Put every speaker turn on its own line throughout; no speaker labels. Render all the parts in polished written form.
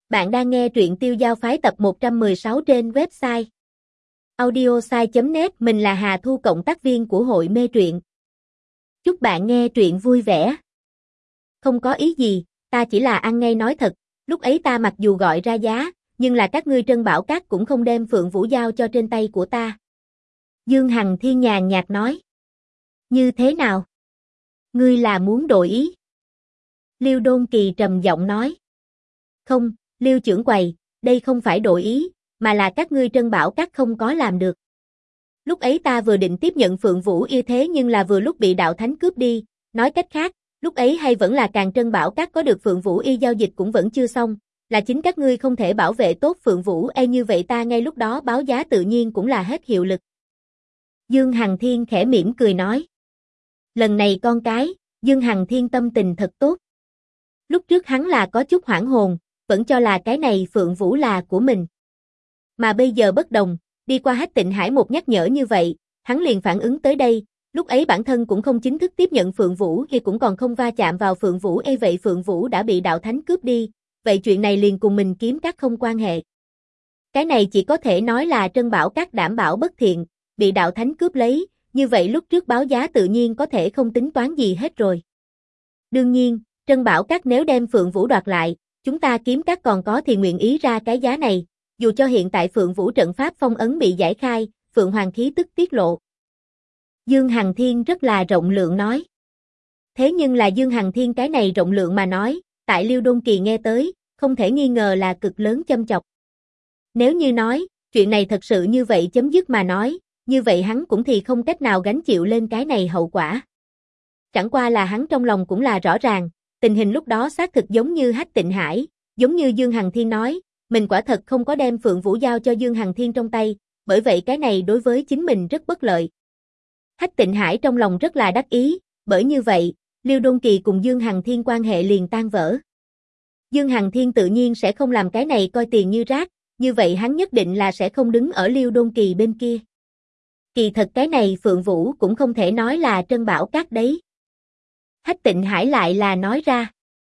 Bạn đang nghe truyện Tiêu Dao Phái tập 116 trên website audiosai.net. Mình là Hà Thu, cộng tác viên của hội mê truyện. Chúc bạn nghe truyện vui vẻ. Không có ý gì, ta chỉ là ăn ngay nói thật, lúc ấy ta mặc dù gọi ra giá, nhưng là các ngươi Trân Bảo Các cũng không đem Phượng Vũ giao cho trên tay của ta. Dương Hằng Thiên nhàn nhạt nói. Như thế nào? Ngươi là muốn đổi ý? Liêu Đôn Kỳ trầm giọng nói. Không, Liêu trưởng quầy, đây không phải đổi ý, mà là các ngươi Trân Bảo Các không có làm được. Lúc ấy ta vừa định tiếp nhận Phượng Vũ y thế nhưng là vừa lúc bị đạo thánh cướp đi, nói cách khác, lúc ấy hay vẫn là càng Trân Bảo Các có được Phượng Vũ y giao dịch cũng vẫn chưa xong, là chính các ngươi không thể bảo vệ tốt Phượng Vũ y, như vậy ta ngay lúc đó báo giá tự nhiên cũng là hết hiệu lực. Dương Hằng Thiên khẽ mỉm cười nói. Lần này con cái, Dương Hằng Thiên tâm tình thật tốt. Lúc trước hắn là có chút hoảng hồn, vẫn cho là cái này Phượng Vũ là của mình. Mà bây giờ bất đồng, đi qua Hách Tịnh Hải một nhắc nhở như vậy, hắn liền phản ứng tới đây, lúc ấy bản thân cũng không chính thức tiếp nhận Phượng Vũ thì cũng còn không va chạm vào Phượng Vũ y, vậy Phượng Vũ đã bị đạo thánh cướp đi, vậy chuyện này liền cùng mình kiếm các không quan hệ. Cái này chỉ có thể nói là Trân Bảo Các đảm bảo bất thiện, bị đạo thánh cướp lấy, như vậy lúc trước báo giá tự nhiên có thể không tính toán gì hết rồi. Đương nhiên, Trân Bảo Các nếu đem Phượng Vũ đoạt lại, chúng ta kiếm các còn có thì nguyện ý ra cái giá này, dù cho hiện tại Phượng Vũ trận pháp phong ấn bị giải khai, Phượng Hoàng khí tức tiết lộ. Dương Hằng Thiên rất là rộng lượng nói. Thế nhưng là Dương Hằng Thiên cái này rộng lượng mà nói, tại Liêu Đôn Kỳ nghe tới, không thể nghi ngờ là cực lớn châm chọc. Nếu như nói, chuyện này thật sự như vậy chấm dứt mà nói, như vậy hắn cũng thì không cách nào gánh chịu lên cái này hậu quả. Chẳng qua là hắn trong lòng cũng là rõ ràng, tình hình lúc đó xác thực giống như Hách Tịnh Hải, giống như Dương Hằng Thiên nói, mình quả thật không có đem Phượng Vũ giao cho Dương Hằng Thiên trong tay, bởi vậy cái này đối với chính mình rất bất lợi. Hách Tịnh Hải trong lòng rất là đắc ý, bởi như vậy, Liêu Đôn Kỳ cùng Dương Hằng Thiên quan hệ liền tan vỡ. Dương Hằng Thiên tự nhiên sẽ không làm cái này coi tiền như rác, như vậy hắn nhất định là sẽ không đứng ở Liêu Đôn Kỳ bên kia. Kỳ thật cái này Phượng Vũ cũng không thể nói là Trân Bảo Các đấy. Hách Tịnh Hải lại là nói ra.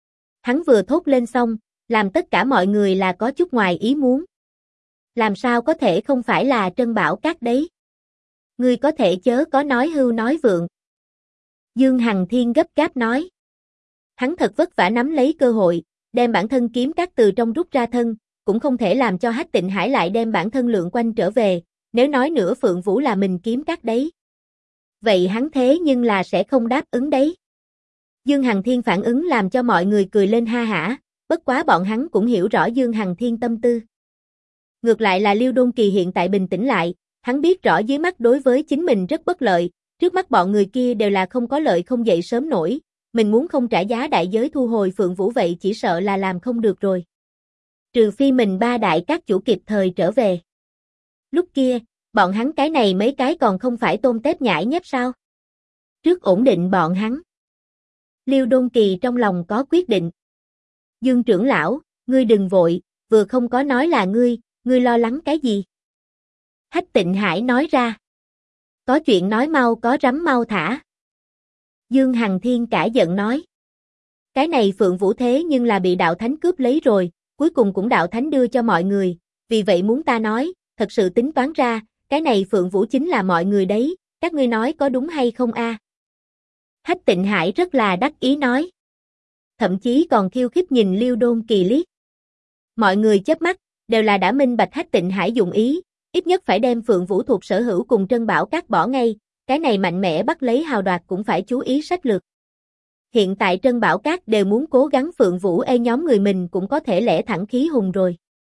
Hắn vừa thốt lên xong, làm tất cả mọi người là có chút ngoài ý muốn. Làm sao có thể không phải là Trân Bảo Các đấy? Ngươi có thể chớ có nói hưu nói vượng. Dương Hằng Thiên gấp gáp nói. Hắn thật vất vả nắm lấy cơ hội, đem bản thân kiếm các từ trong rút ra thân, cũng không thể làm cho Hách Tịnh Hải lại đem bản thân lượng quanh trở về, nếu nói nữa Phượng Vũ là mình kiếm các đấy. Vậy hắn thế nhưng là sẽ không đáp ứng đấy. Dương Hằng Thiên phản ứng làm cho mọi người cười lên ha hả, bất quá bọn hắn cũng hiểu rõ Dương Hằng Thiên tâm tư. Ngược lại là Liêu Đôn Kỳ hiện tại bình tĩnh lại, hắn biết rõ dưới mắt đối với chính mình rất bất lợi, trước mắt bọn người kia đều là không có lợi không dậy sớm nổi, mình muốn không trả giá đại giới thu hồi Phượng Vũ vậy chỉ sợ là làm không được rồi. Trừ phi mình ba đại các chủ kịp thời trở về. Lúc kia, bọn hắn cái này mấy cái còn không phải tôm tép nhãi nhép sao? Trước ổn định bọn hắn. Liêu Đôn Kỳ trong lòng có quyết định. Dương trưởng lão, ngươi đừng vội, vừa không có nói là ngươi lo lắng cái gì? Hách Tịnh Hải nói ra. Có chuyện nói mau có rắm mau thả. Dương Hằng Thiên cả giận nói. Cái này Phượng Vũ thế nhưng là bị đạo thánh cướp lấy rồi, cuối cùng cũng đạo thánh đưa cho mọi người, vì vậy muốn ta nói, thật sự tính toán ra, cái này Phượng Vũ chính là mọi người đấy, các ngươi nói có đúng hay không a? Hách Tịnh Hải rất là đắc ý nói. Thậm chí còn khiêu khích nhìn Liêu Đôn Kỳ liếc. Mọi người chớp mắt, đều là đã minh bạch Hách Tịnh Hải dụng ý, ít nhất phải đem Phượng Vũ thuộc sở hữu cùng Trân Bảo Các bỏ ngay, cái này mạnh mẽ bắt lấy hào đoạt cũng phải chú ý sách lược. Hiện tại Trân Bảo Các đều muốn cố gắng Phượng Vũ nhóm người mình cũng có thể lẽ thẳng khí hùng rồi.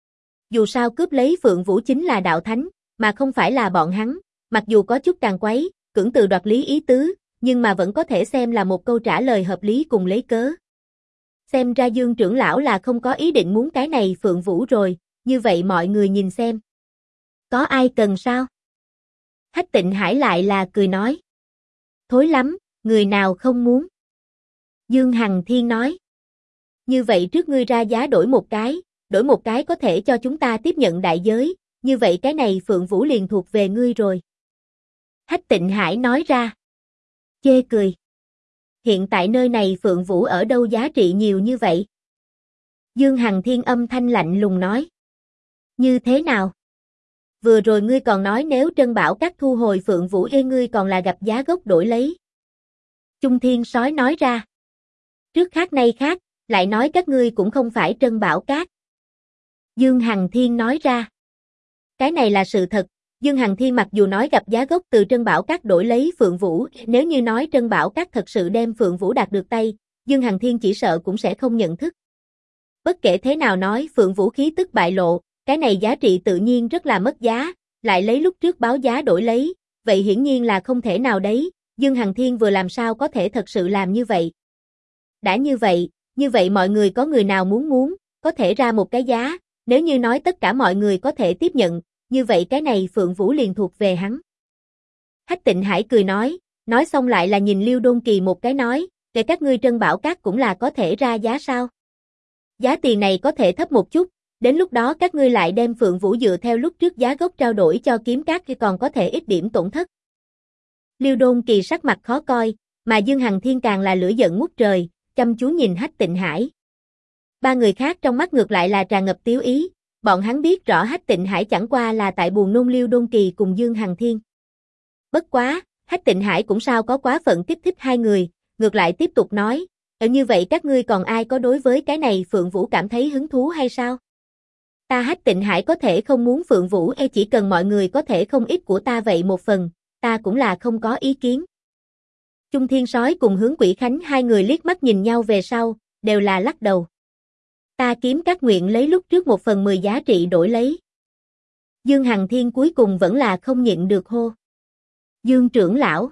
Dù sao cướp lấy Phượng Vũ chính là đạo thánh, mà không phải là bọn hắn, mặc dù có chút càng quấy, cưỡng từ đoạt lý ý tứ, nhưng mà vẫn có thể xem là một câu trả lời hợp lý cùng lấy cớ. Xem ra Dương trưởng lão là không có ý định muốn cái này Phượng Vũ rồi, như vậy mọi người nhìn xem. Có ai cần sao? Hách Tịnh Hải lại là cười nói. Thối lắm, người nào không muốn? Dương Hằng Thiên nói. Như vậy trước ngươi ra giá đổi một cái có thể cho chúng ta tiếp nhận đại giới, như vậy cái này Phượng Vũ liền thuộc về ngươi rồi. Hách Tịnh Hải nói ra. Chê cười. Hiện tại nơi này Phượng Vũ ở đâu giá trị nhiều như vậy? Dương Hằng Thiên âm thanh lạnh lùng nói. Như thế nào? Vừa rồi ngươi còn nói nếu Trân Bảo Các thu hồi Phượng Vũ Ê ngươi còn là gặp giá gốc đổi lấy. Chung Thiên Sói nói ra. Trước khác nay khác, lại nói các ngươi cũng không phải Trân Bảo Các. Dương Hằng Thiên nói ra. Cái này là sự thật, Dương Hằng Thiên mặc dù nói gặp giá gốc từ Trân Bảo Các đổi lấy Phượng Vũ, nếu như nói Trân Bảo Các thật sự đem Phượng Vũ đạt được tay, Dương Hằng Thiên chỉ sợ cũng sẽ không nhận thức. Bất kể thế nào nói Phượng Vũ khí tức bại lộ, cái này giá trị tự nhiên rất là mất giá, lại lấy lúc trước báo giá đổi lấy, vậy hiển nhiên là không thể nào đấy, Dương Hằng Thiên vừa làm sao có thể thật sự làm như vậy. Đã như vậy mọi người có người nào muốn, có thể ra một cái giá, nếu như nói tất cả mọi người có thể tiếp nhận, như vậy cái này Phượng Vũ liền thuộc về hắn. Hách Tịnh Hải cười nói xong lại là nhìn Liêu Đôn Kỳ một cái nói, để các ngươi Trân Bảo Các cũng là có thể ra giá sao? Giá tiền này có thể thấp một chút, đến lúc đó các ngươi lại đem Phượng Vũ dựa theo lúc trước giá gốc trao đổi cho Kiếm Các thì còn có thể ít điểm tổn thất. Liêu Đôn Kỳ sắc mặt khó coi, mà Dương Hằng Thiên càng là lửa giận ngút trời, chăm chú nhìn Hách Tịnh Hải. Ba người khác trong mắt ngược lại là tràn ngập tiếu ý, bọn hắn biết rõ Hách Tịnh Hải chẳng qua là tại buồn nôn Liêu Đôn Kỳ cùng Dương Hằng Thiên. Bất quá, Hách Tịnh Hải cũng sao có quá phận kích thích hai người, ngược lại tiếp tục nói, như vậy các ngươi còn ai có đối với cái này Phượng Vũ cảm thấy hứng thú hay sao? Ta Hách Tịnh Hải có thể không muốn Phượng Vũ chỉ cần mọi người có thể không ít của ta vậy một phần, ta cũng là không có ý kiến. Chung Thiên Sói cùng Hướng Quỷ Khánh hai người liếc mắt nhìn nhau về sau, đều là lắc đầu. Ta Kiếm Các nguyện lấy lúc trước 1/10 giá trị đổi lấy. Dương Hằng Thiên cuối cùng vẫn là không nhịn được hô. Dương trưởng lão.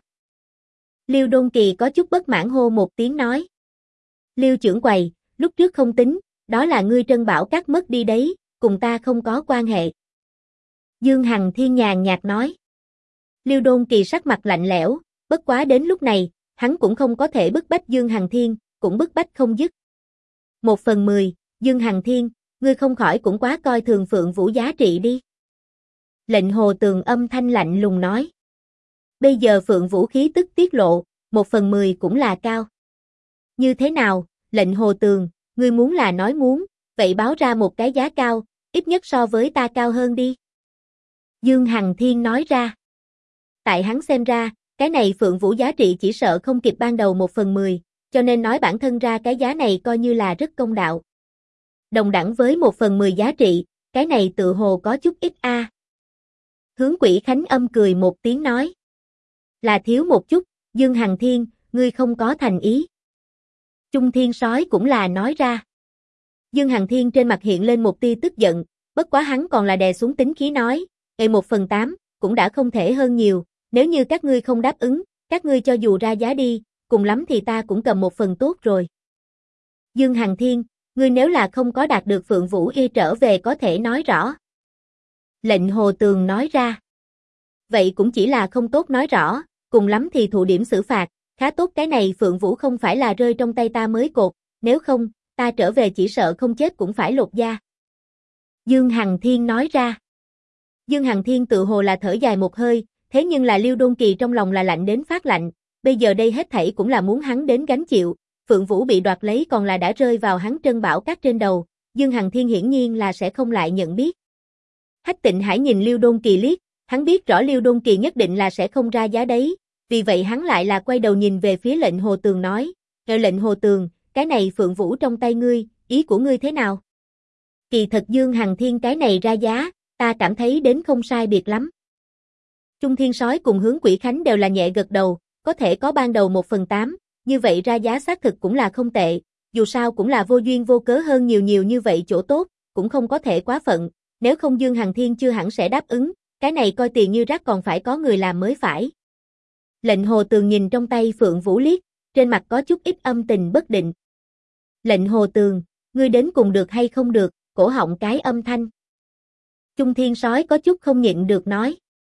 Liêu Đôn Kỳ có chút bất mãn hô một tiếng nói. Liêu trưởng quầy, lúc trước không tính, đó là ngươi Trân Bảo Các mất đi đấy, cùng ta không có quan hệ. Dương Hằng Thiên nhàn nhạt nói. Liêu Đôn Kỳ sắc mặt lạnh lẽo, bất quá đến lúc này, hắn cũng không có thể bức bách Dương Hằng Thiên, cũng bức bách không dứt. 1/10, Dương Hằng Thiên, ngươi không khỏi cũng quá coi thường Phượng Vũ giá trị đi. Lệnh Hồ Tường âm thanh lạnh lùng nói. Bây giờ Phượng Vũ khí tức tiết lộ, 1/10 cũng là cao. Như thế nào, Lệnh Hồ Tường, ngươi muốn là nói muốn, vậy báo ra một cái giá cao, ít nhất so với ta cao hơn đi. Dương Hằng Thiên nói ra. Tại hắn xem ra, cái này Phượng Vũ giá trị chỉ sợ không kịp ban đầu 1/10, cho nên nói bản thân ra cái giá này coi như là rất công đạo. Đồng đẳng với 1/10 giá trị, cái này tự hồ có chút ít a. Hướng Quỷ Khánh âm cười một tiếng nói. Là thiếu một chút, Dương Hằng Thiên, ngươi không có thành ý. Chung Thiên Sói cũng là nói ra. Dương Hằng Thiên trên mặt hiện lên một tia tức giận, bất quá hắn còn là đè xuống tính khí nói, 1/8, cũng đã không thể hơn nhiều, nếu như các ngươi không đáp ứng, các ngươi cho dù ra giá đi, cùng lắm thì ta cũng cầm 1/phần tốt rồi. Dương Hằng Thiên, ngươi nếu là không có đạt được Phượng Vũ trở về có thể nói rõ. Lệnh Hồ Tường nói ra. Vậy cũng chỉ là không tốt nói rõ, cùng lắm thì thụ điểm xử phạt, khá tốt cái này Phượng Vũ không phải là rơi trong tay ta mới cột, nếu không, ta trở về chỉ sợ không chết cũng phải lột da. Dương Hằng Thiên nói ra. Dương Hằng Thiên tự hồ là thở dài một hơi, thế nhưng là Liêu Đôn Kỳ trong lòng là lạnh đến phát lạnh, bây giờ đây hết thảy cũng là muốn hắn đến gánh chịu, Phượng Vũ bị đoạt lấy còn là đã rơi vào hắn Trân Bảo Các trên đầu, Dương Hằng Thiên hiển nhiên là sẽ không lại nhận biết. Hách Tịnh Hải nhìn Liêu Đôn Kỳ liếc, hắn biết rõ Liêu Đôn Kỳ nhất định là sẽ không ra giá đấy, vì vậy hắn lại là quay đầu nhìn về phía Lệnh Hồ Tường nói, Lệnh Hồ Tường, cái này Phượng Vũ trong tay ngươi, ý của ngươi thế nào? Kỳ thật Dương Hằng Thiên cái này ra giá, ta cảm thấy đến không sai biệt lắm. Chung Thiên Sói cùng Hướng Quỷ Khánh đều là nhẹ gật đầu, có thể có ban đầu 1/8, như vậy ra giá xác thực cũng là không tệ, dù sao cũng là vô duyên vô cớ hơn nhiều như vậy chỗ tốt, cũng không có thể quá phận, nếu không Dương Hằng Thiên chưa hẳn sẽ đáp ứng, cái này coi tiền như rác còn phải có người làm mới phải. Lệnh Hồ Tường nhìn trong tay Phượng Vũ liếc, trên mặt có chút ít âm tình bất định. Lệnh Hồ Tường, ngươi đến cùng được hay không được, cổ họng cái âm thanh. Chung Thiên Sói có chút không nhịn được nói.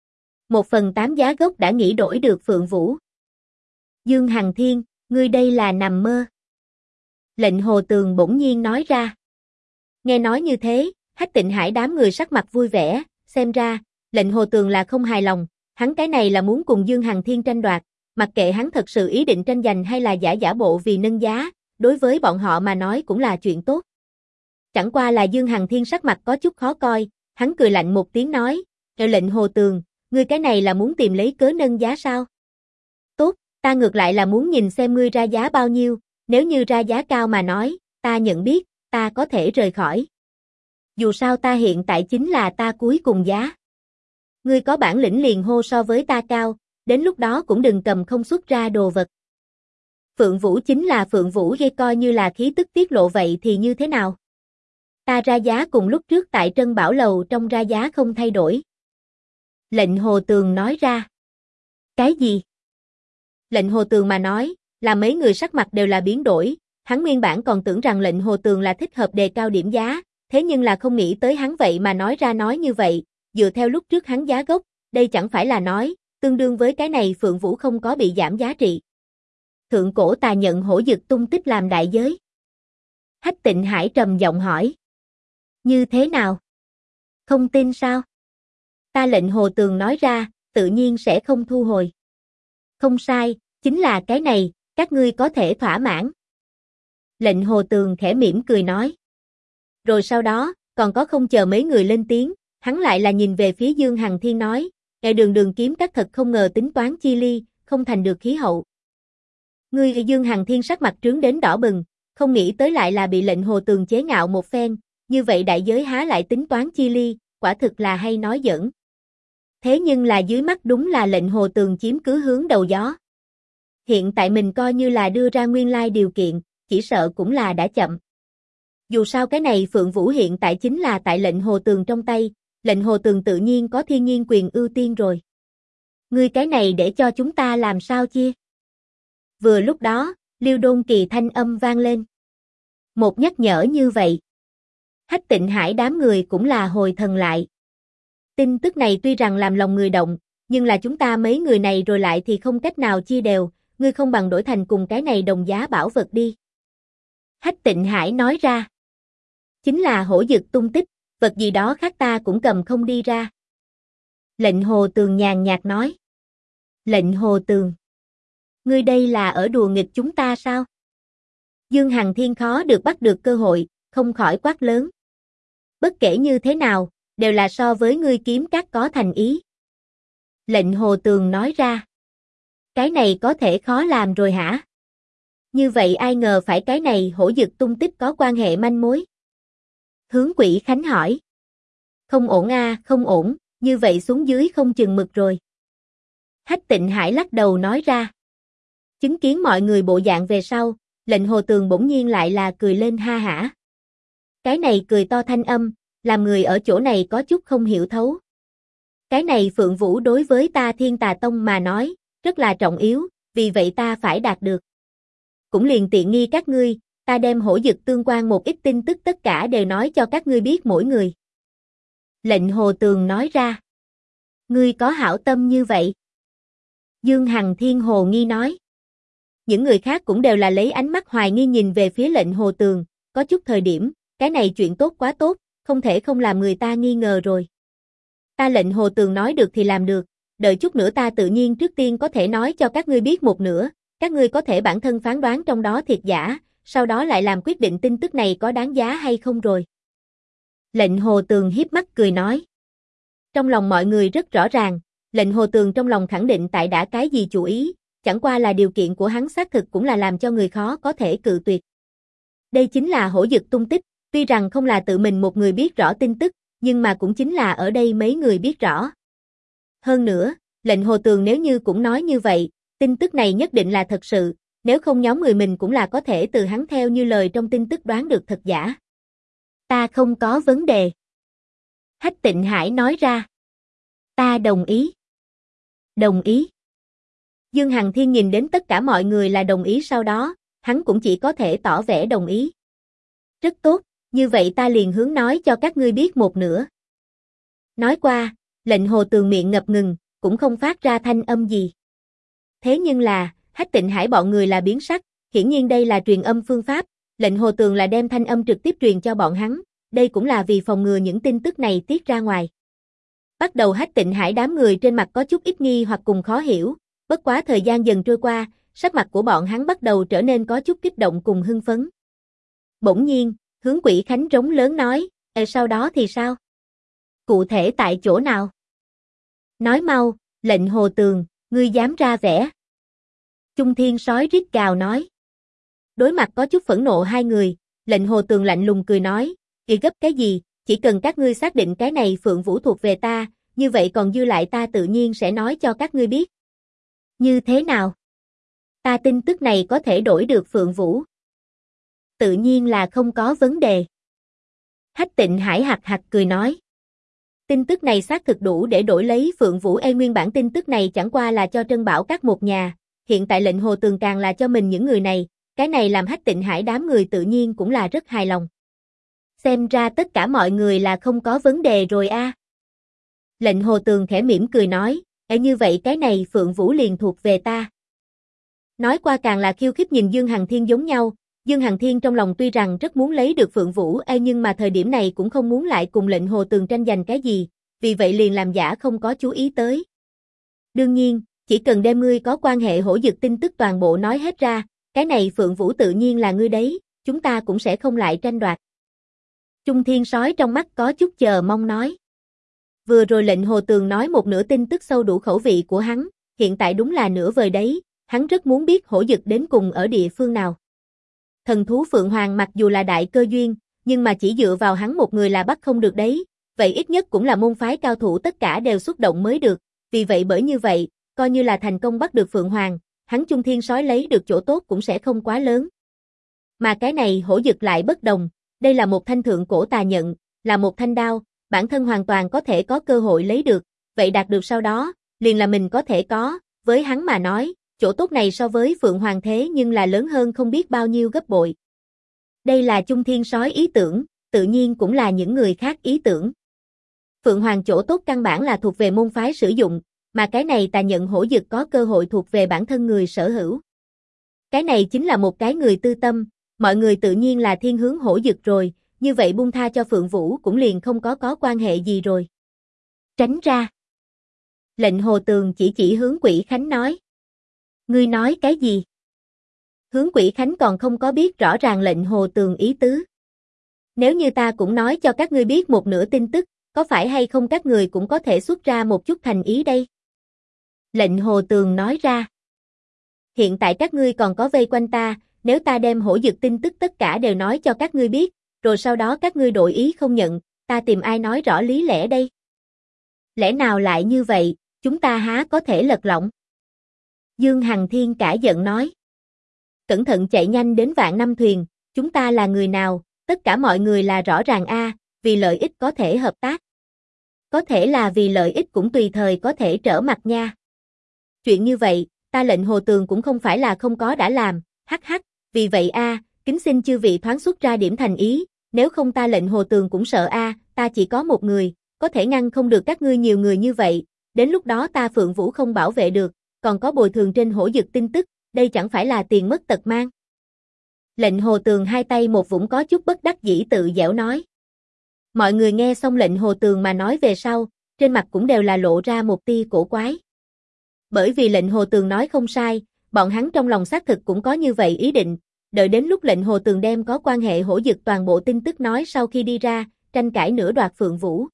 1/8 giá gốc đã nghĩ đổi được Phượng Vũ. Dương Hằng Thiên, ngươi đây là nằm mơ. Lệnh Hồ Tường bỗng nhiên nói ra. Nghe nói như thế, Hách Tịnh Hải đám người sắc mặt vui vẻ, xem ra, Lệnh Hồ Tường là không hài lòng, hắn cái này là muốn cùng Dương Hằng Thiên tranh đoạt, mặc kệ hắn thật sự ý định tranh giành hay là giả bộ vì nâng giá, đối với bọn họ mà nói cũng là chuyện tốt. Chẳng qua là Dương Hằng Thiên sắc mặt có chút khó coi, hắn cười lạnh một tiếng nói, lệnh Hồ Tường, ngươi cái này là muốn tìm lấy cớ nâng giá sao? Tốt, ta ngược lại là muốn nhìn xem ngươi ra giá bao nhiêu, nếu như ra giá cao mà nói, ta nhận biết, ta có thể rời khỏi. Dù sao ta hiện tại chính là ta cuối cùng giá. Ngươi có bản lĩnh liền hô so với ta cao, đến lúc đó cũng đừng cầm không xuất ra đồ vật. Phượng Vũ chính là Phượng Vũ, gây coi như là khí tức tiết lộ vậy thì như thế nào? Ta ra giá cùng lúc trước tại Trân Bảo Lầu trong ra giá không thay đổi. Lệnh Hồ Tường nói ra. Cái gì? Lệnh Hồ Tường mà nói, là mấy người sắc mặt đều là biến đổi, hắn nguyên bản còn tưởng rằng lệnh Hồ Tường là thích hợp đề cao điểm giá, thế nhưng là không nghĩ tới hắn vậy mà nói ra nói như vậy, dựa theo lúc trước hắn giá gốc, đây chẳng phải là nói, tương đương với cái này Phượng Vũ không có bị giảm giá trị. Thượng cổ tà nhận hổ dực tung tích làm đại giới. Hách Tịnh Hải trầm giọng hỏi. Như thế nào? Không tin sao? Ta lệnh Hồ Tường nói ra, tự nhiên sẽ không thu hồi. Không sai, chính là cái này, các ngươi có thể thỏa mãn. Lệnh Hồ Tường khẽ mỉm cười nói. Rồi sau đó, còn có không chờ mấy người lên tiếng, hắn lại là nhìn về phía Dương Hằng Thiên nói, ngài Đường kiếm các thật không ngờ tính toán chi ly, không thành được khí hậu. Ngươi Dương Hằng Thiên sắc mặt trướng đến đỏ bừng, không nghĩ tới lại là bị lệnh Hồ Tường chế ngạo một phen, như vậy đại giới há lại tính toán chi ly, quả thực là hay nói giỡn. Thế nhưng là dưới mắt đúng là lệnh Hồ Tường chiếm cứ hướng đầu gió. Hiện tại mình coi như là đưa ra nguyên lai điều kiện, chỉ sợ cũng là đã chậm. Dù sao cái này Phượng Vũ hiện tại chính là tại lệnh Hồ Tường trong tay, lệnh Hồ Tường tự nhiên có thiên nhiên quyền ưu tiên rồi. Ngươi cái này để cho chúng ta làm sao chia? Vừa lúc đó, Liêu Đôn Kỳ thanh âm vang lên. Một nhắc nhở như vậy. Hách Tịnh Hải đám người cũng là hồi thần lại. Tin tức này tuy rằng làm lòng người động, nhưng là chúng ta mấy người này rồi lại thì không cách nào chia đều, ngươi không bằng đổi thành cùng cái này đồng giá bảo vật đi. Hách Tịnh Hải nói ra. Chính là hổ dực tung tích, vật gì đó khác ta cũng cầm không đi ra. Lệnh Hồ Tường nhàn nhạt nói. Lệnh Hồ Tường. Ngươi đây là ở đùa nghịch chúng ta sao? Dương Hằng Thiên khó được bắt được cơ hội, không khỏi quát lớn. Bất kể như thế nào, đều là so với ngươi kiếm các có thành ý. Lệnh Hồ Tường nói ra. Cái này có thể khó làm rồi hả? Như vậy ai ngờ phải cái này hổ dực tung tích có quan hệ manh mối? Hướng Quỷ Khánh hỏi. Không ổn a, không ổn, như vậy xuống dưới không chừng mực rồi. Hách Tịnh Hải lắc đầu nói ra. Chứng kiến mọi người bộ dạng về sau, lệnh Hồ Tường bỗng nhiên lại là cười lên ha hả. Cái này cười to thanh âm, làm người ở chỗ này có chút không hiểu thấu. Cái này Phượng Vũ đối với ta Thiên Tà Tông mà nói, rất là trọng yếu, vì vậy ta phải đạt được. Cũng liền tiện nghi các ngươi, ta đem hổ dực tương quan một ít tin tức tất cả đều nói cho các ngươi biết mỗi người. Lệnh Hồ Tường nói ra. Ngươi có hảo tâm như vậy? Dương Hằng Thiên hồ nghi nói. Những người khác cũng đều là lấy ánh mắt hoài nghi nhìn về phía lệnh Hồ Tường, có chút thời điểm, cái này chuyện tốt quá tốt, không thể không làm người ta nghi ngờ rồi. Ta lệnh Hồ Tường nói được thì làm được, đợi chút nữa ta tự nhiên trước tiên có thể nói cho các ngươi biết một nửa, các ngươi có thể bản thân phán đoán trong đó thiệt giả, sau đó lại làm quyết định tin tức này có đáng giá hay không rồi. Lệnh Hồ Tường hiếp mắt cười nói. Trong lòng mọi người rất rõ ràng, lệnh Hồ Tường trong lòng khẳng định tại đã cái gì chủ ý, chẳng qua là điều kiện của hắn xác thực cũng là làm cho người khó có thể cự tuyệt. Đây chính là hổ dực tung tích, tuy rằng không là tự mình một người biết rõ tin tức, nhưng mà cũng chính là ở đây mấy người biết rõ. Hơn nữa, lệnh Hồ Tường nếu như cũng nói như vậy, tin tức này nhất định là thật sự, nếu không nhóm người mình cũng là có thể từ hắn theo như lời trong tin tức đoán được thật giả. Ta không có vấn đề. Hách Tịnh Hải nói ra. Ta đồng ý. Đồng ý. Dương Hằng Thiên nhìn đến tất cả mọi người là đồng ý sau đó, hắn cũng chỉ có thể tỏ vẻ đồng ý. Rất tốt, như vậy ta liền hướng nói cho các ngươi biết một nửa. Nói qua, lệnh Hồ Tường miệng ngập ngừng, cũng không phát ra thanh âm gì. Thế nhưng là, Hách Tịnh Hải bọn người là biến sắc, hiển nhiên đây là truyền âm phương pháp, lệnh Hồ Tường là đem thanh âm trực tiếp truyền cho bọn hắn, đây cũng là vì phòng ngừa những tin tức này tiết ra ngoài. Bắt đầu Hách Tịnh Hải đám người trên mặt có chút ít nghi hoặc cùng khó hiểu, bất quá thời gian dần trôi qua, sắc mặt của bọn hắn bắt đầu trở nên có chút kích động cùng hưng phấn. Bỗng nhiên, Hướng Quỷ Khánh rống lớn nói, sau đó thì sao? Cụ thể tại chỗ nào? Nói mau, Lệnh Hồ Tường, ngươi dám ra vẻ. Chung Thiên Sói rít gào nói. Đối mặt có chút phẫn nộ hai người, Lệnh Hồ Tường lạnh lùng cười nói, gấp cái gì, chỉ cần các ngươi xác định cái này Phượng Vũ thuộc về ta, như vậy còn dư lại ta tự nhiên sẽ nói cho các ngươi biết. Như thế nào? Ta tin tức này có thể đổi được Phượng Vũ. Tự nhiên là không có vấn đề. Hách Tịnh Hải hạc hạc cười nói. Tin tức này xác thực đủ để đổi lấy Phượng Vũ. Nguyên bản tin tức này chẳng qua là cho Trân Bảo các một nhà, hiện tại Lệnh Hồ Tường càng là cho mình những người này, cái này làm Hách Tịnh Hải đám người tự nhiên cũng là rất hài lòng. Xem ra tất cả mọi người là không có vấn đề rồi a. Lệnh Hồ Tường khẽ mỉm cười nói, như vậy cái này Phượng Vũ liền thuộc về ta. Nói qua càng là khiêu khích nhìn Dương Hằng Thiên giống nhau, Dương Hằng Thiên trong lòng tuy rằng rất muốn lấy được Phượng Vũ nhưng mà thời điểm này cũng không muốn lại cùng Lệnh Hồ Tường tranh giành cái gì, vì vậy liền làm giả không có chú ý tới. Đương nhiên, chỉ cần đem ngươi có quan hệ hổ dực tin tức toàn bộ nói hết ra, cái này Phượng Vũ tự nhiên là ngươi đấy, chúng ta cũng sẽ không lại tranh đoạt. Chung Thiên Sói trong mắt có chút chờ mong nói. Vừa rồi Lệnh Hồ Tường nói một nửa tin tức sâu đủ khẩu vị của hắn, hiện tại đúng là nửa vời đấy, hắn rất muốn biết hổ dực đến cùng ở địa phương nào. Thần thú Phượng Hoàng mặc dù là đại cơ duyên, nhưng mà chỉ dựa vào hắn một người là bắt không được đấy, vậy ít nhất cũng là môn phái cao thủ tất cả đều xuất động mới được, vì vậy bởi như vậy, coi như là thành công bắt được Phượng Hoàng, hắn Chung Thiên Sói lấy được chỗ tốt cũng sẽ không quá lớn. Mà cái này hổ dực lại bất đồng, đây là một thanh thượng cổ tà nhận, là một thanh đao, bản thân hoàn toàn có thể có cơ hội lấy được, vậy đạt được sau đó, liền là mình có thể có, với hắn mà nói, chỗ tốt này so với Phượng Hoàng thế nhưng là lớn hơn không biết bao nhiêu gấp bội. Đây là Chung Thiên Sói ý tưởng, tự nhiên cũng là những người khác ý tưởng. Phượng Hoàng chỗ tốt căn bản là thuộc về môn phái sử dụng, mà cái này tà nhận hổ dực có cơ hội thuộc về bản thân người sở hữu. Cái này chính là một cái người tư tâm, mọi người tự nhiên là thiên hướng hổ dực rồi, như vậy buông tha cho Phượng Vũ cũng liền không có quan hệ gì rồi. Tránh ra. Lệnh Hồ Tường chỉ hướng Quỷ Khánh nói. Ngươi nói cái gì? Hướng Quỷ Khánh còn không có biết rõ ràng Lệnh Hồ Tường ý tứ. Nếu như ta cũng nói cho các ngươi biết một nửa tin tức, có phải hay không các người cũng có thể xuất ra một chút thành ý đây? Lệnh Hồ Tường nói ra. Hiện tại các ngươi còn có vây quanh ta, nếu ta đem hổ dực tin tức tất cả đều nói cho các ngươi biết, rồi sau đó các ngươi đổi ý không nhận, ta tìm ai nói rõ lý lẽ đây? Lẽ nào lại như vậy, chúng ta há có thể lật lọng? Dương Hằng Thiên cả giận nói. Cẩn thận chạy nhanh đến Vạn Năm Thuyền, chúng ta là người nào, tất cả mọi người là rõ ràng vì lợi ích có thể hợp tác. Có thể là vì lợi ích cũng tùy thời có thể trở mặt nha. Chuyện như vậy, ta Lệnh Hồ Tường cũng không phải là không có đã làm, hắc, vì vậy kính xin chư vị thoáng xuất ra điểm thành ý, nếu không ta Lệnh Hồ Tường cũng sợ ta chỉ có một người, có thể ngăn không được các ngươi nhiều người như vậy, đến lúc đó ta Phượng Vũ không bảo vệ được, còn có bồi thường trên hổ dực tin tức, đây chẳng phải là tiền mất tật mang. Lệnh Hồ Tường hai tay một vũng có chút bất đắc dĩ tự dẻo nói. Mọi người nghe xong Lệnh Hồ Tường mà nói về sau, trên mặt cũng đều là lộ ra một tia cổ quái. Bởi vì Lệnh Hồ Tường nói không sai, bọn hắn trong lòng xác thực cũng có như vậy ý định, đợi đến lúc Lệnh Hồ Tường đem có quan hệ hổ dực toàn bộ tin tức nói sau khi đi ra, tranh cãi nửa đoạt Phượng Vũ.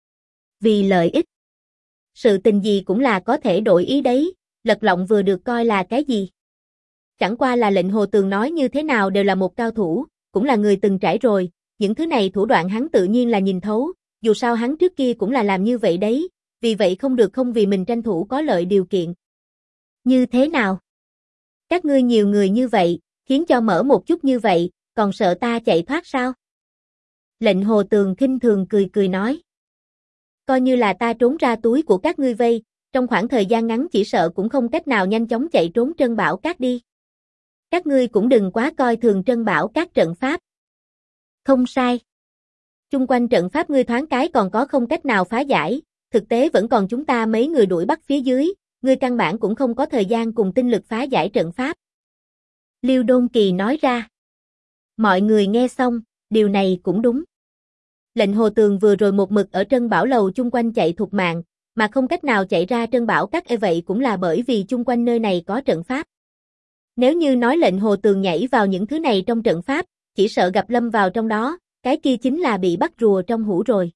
Vì lợi ích. Sự tình gì cũng là có thể đổi ý đấy, lật lọng vừa được coi là cái gì. Chẳng qua là Lệnh Hồ Tường nói như thế nào đều là một cao thủ, cũng là người từng trải rồi, những thứ này thủ đoạn hắn tự nhiên là nhìn thấu, dù sao hắn trước kia cũng là làm như vậy đấy, vì vậy không được không vì mình tranh thủ có lợi điều kiện. Như thế nào? Các ngươi nhiều người như vậy, khiến cho mở một chút như vậy, còn sợ ta chạy thoát sao? Lệnh Hồ Tường khinh thường cười nói. Coi như là ta trốn ra túi của các ngươi vây, trong khoảng thời gian ngắn chỉ sợ cũng không cách nào nhanh chóng chạy trốn Trân Bảo Các đi. Các ngươi cũng đừng quá coi thường Trân Bảo Các trận pháp. Không sai. Chung quanh trận pháp ngươi thoáng cái còn có không cách nào phá giải, thực tế vẫn còn chúng ta mấy người đuổi bắt phía dưới, ngươi căn bản cũng không có thời gian cùng tinh lực phá giải trận pháp. Liêu Đôn Kỳ nói ra. Mọi người nghe xong, điều này cũng đúng. Lệnh Hồ Tường vừa rồi một mực ở Trân Bảo Lầu chung quanh chạy thục mạng, mà không cách nào chạy ra Trân Bảo Các vậy cũng là bởi vì chung quanh nơi này có trận pháp. Nếu như nói Lệnh Hồ Tường nhảy vào những thứ này trong trận pháp, chỉ sợ gặp lâm vào trong đó, cái kia chính là bị bắt rùa trong hũ rồi.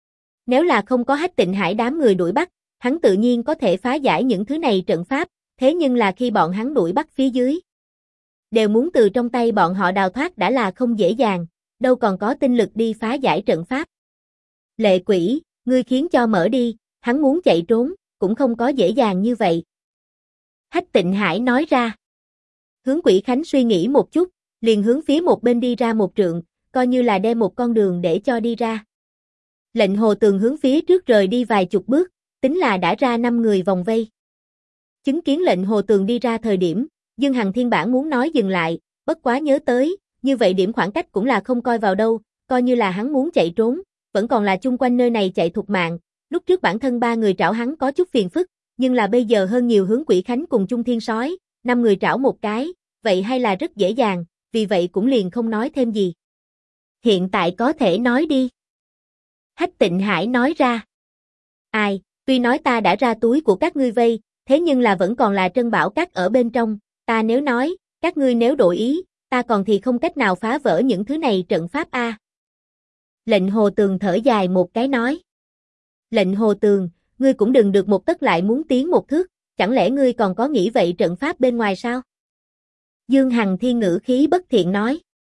Nếu là không có Hách Tịnh Hải đám người đuổi bắt, hắn tự nhiên có thể phá giải những thứ này trận pháp, thế nhưng là khi bọn hắn đuổi bắt phía dưới, đều muốn từ trong tay bọn họ đào thoát đã là không dễ dàng, đâu còn có tinh lực đi phá giải trận pháp. Lệ Quỷ, ngươi khiến cho mở đi, hắn muốn chạy trốn, cũng không có dễ dàng như vậy. Hách Tịnh Hải nói ra. Hướng Quỷ Khánh suy nghĩ một chút, liền hướng phía một bên đi ra một trượng, coi như là đem một con đường để cho đi ra. Lệnh Hồ Tường hướng phía trước rời đi vài chục bước, tính là đã ra 5 người vòng vây. Chứng kiến lệnh Hồ Tường đi ra thời điểm, Dương Hằng Thiên bản muốn nói dừng lại, bất quá nhớ tới, như vậy điểm khoảng cách cũng là không coi vào đâu, coi như là hắn muốn chạy trốn, vẫn còn là chung quanh nơi này chạy thục mạng, lúc trước bản thân 3 người trảo hắn có chút phiền phức, nhưng là bây giờ hơn nhiều Hướng Quỷ Khánh cùng Chung Thiên Sói, 5 người trảo một cái, vậy hay là rất dễ dàng, vì vậy cũng liền không nói thêm gì. Hiện tại có thể nói đi. Hách Tịnh Hải nói ra. Ai, tuy nói ta đã ra túi của các ngươi vây, thế nhưng là vẫn còn là Trân Bảo Các ở bên trong, ta nếu nói, các ngươi nếu đổi ý, ta còn thì không cách nào phá vỡ những thứ này trận pháp a. Lệnh Hồ Tường thở dài một cái nói. Lệnh Hồ Tường, ngươi cũng đừng được một tấc lại muốn tiến một thước, chẳng lẽ ngươi còn có nghĩ vậy trận pháp bên ngoài sao? Dương Hằng Thiên ngữ khí bất thiện nói.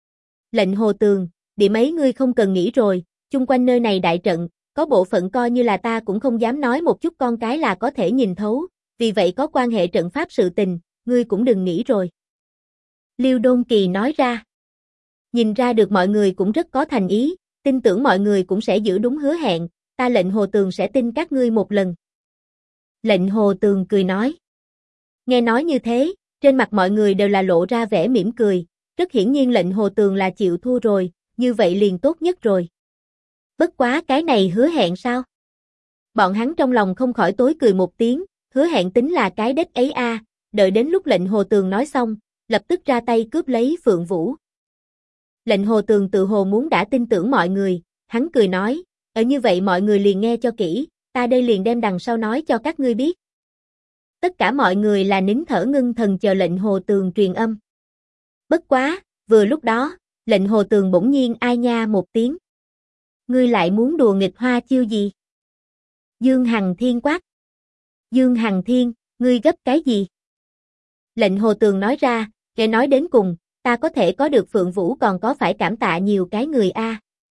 Lệnh Hồ Tường, điểm ấy ngươi không cần nghĩ rồi, chung quanh nơi này đại trận, có bộ phận coi như là ta cũng không dám nói một chút con cái là có thể nhìn thấu, vì vậy có quan hệ trận pháp sự tình, ngươi cũng đừng nghĩ rồi. Liêu Đôn Kỳ nói ra. Nhìn ra được mọi người cũng rất có thành ý, tin tưởng mọi người cũng sẽ giữ đúng hứa hẹn, ta lệnh Hồ Tường sẽ tin các ngươi một lần. Lệnh Hồ Tường cười nói. Nghe nói như thế, trên mặt mọi người đều là lộ ra vẻ mỉm cười, rất hiển nhiên lệnh Hồ Tường là chịu thua rồi, như vậy liền tốt nhất rồi. Bất quá cái này hứa hẹn sao? Bọn hắn trong lòng không khỏi tối cười một tiếng, hứa hẹn tính là cái đếch ấy a, đợi đến lúc lệnh Hồ Tường nói xong, lập tức ra tay cướp lấy Phượng Vũ. Lệnh Hồ Tường tự hồ muốn đã tin tưởng mọi người, hắn cười nói, ở như vậy mọi người liền nghe cho kỹ, ta đây liền đem đằng sau nói cho các ngươi biết. Tất cả mọi người là nín thở ngưng thần chờ lệnh Hồ Tường truyền âm. Bất quá, vừa lúc đó, lệnh Hồ Tường bỗng nhiên ai nha một tiếng. Ngươi lại muốn đùa nghịch hoa chiêu gì? Dương Hằng Thiên quát. Dương Hằng Thiên, ngươi gấp cái gì? Lệnh Hồ Tường nói ra, nghe nói đến cùng, ta có thể có được Phượng Vũ còn có phải cảm tạ nhiều cái người a.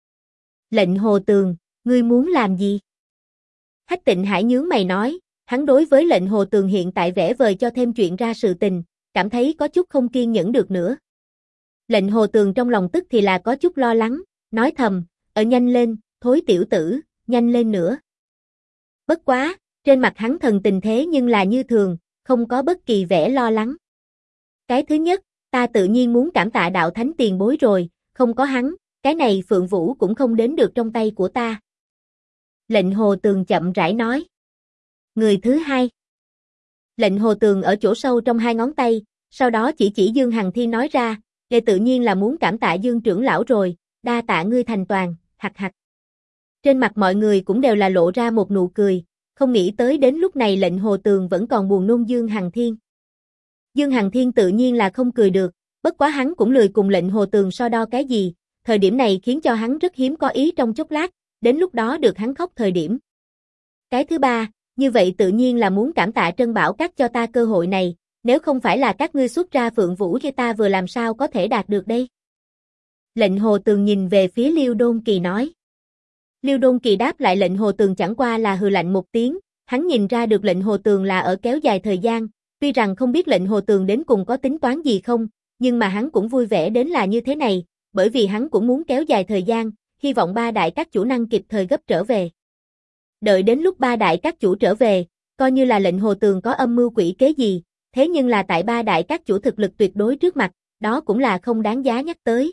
Lệnh Hồ Tường, ngươi muốn làm gì? Hách Tịnh Hải nhướng mày nói, hắn đối với lệnh Hồ Tường hiện tại vẽ vời cho thêm chuyện ra sự tình, cảm thấy có chút không kiên nhẫn được nữa. Lệnh Hồ Tường trong lòng tức thì là có chút lo lắng, nói thầm, ở nhanh lên, thối tiểu tử, nhanh lên nữa. Bất quá, trên mặt hắn thần tình thế nhưng là như thường, không có bất kỳ vẻ lo lắng. Cái thứ nhất, ta tự nhiên muốn cảm tạ đạo thánh tiền bối rồi, không có hắn, cái này Phượng Vũ cũng không đến được trong tay của ta. Lệnh Hồ Tường chậm rãi nói. Người thứ hai. Lệnh Hồ Tường ở chỗ sâu trong 2 ngón tay, sau đó chỉ Dương Hằng Thiên nói ra, để tự nhiên là muốn cảm tạ Dương trưởng lão rồi, đa tạ ngươi thành toàn, hặc hặc. Trên mặt mọi người cũng đều là lộ ra một nụ cười, không nghĩ tới đến lúc này lệnh Hồ Tường vẫn còn buồn nôn Dương Hằng Thiên. Dương Hằng Thiên tự nhiên là không cười được, bất quá hắn cũng lười cùng lệnh Hồ Tường so đo cái gì, thời điểm này khiến cho hắn rất hiếm có ý trong chốc lát, đến lúc đó được hắn khóc thời điểm. Cái thứ ba, như vậy tự nhiên là muốn cảm tạ Trân Bảo Các cho ta cơ hội này, nếu không phải là các ngươi xuất ra Phượng Vũ cho ta vừa làm sao có thể đạt được đây. Lệnh Hồ Tường nhìn về phía Liêu Đôn Kỳ nói. Liêu Đôn Kỳ đáp lại lệnh Hồ Tường chẳng qua là hừ lạnh một tiếng, hắn nhìn ra được lệnh Hồ Tường là ở kéo dài thời gian, tuy rằng không biết lệnh Hồ Tường đến cùng có tính toán gì không, nhưng mà hắn cũng vui vẻ đến là như thế này, bởi vì hắn cũng muốn kéo dài thời gian, hy vọng 3 đại các chủ năng kịp thời gấp trở về. Đợi đến lúc 3 đại các chủ trở về, coi như là lệnh Hồ Tường có âm mưu quỷ kế gì, thế nhưng là tại 3 đại các chủ thực lực tuyệt đối trước mặt, đó cũng là không đáng giá nhắc tới.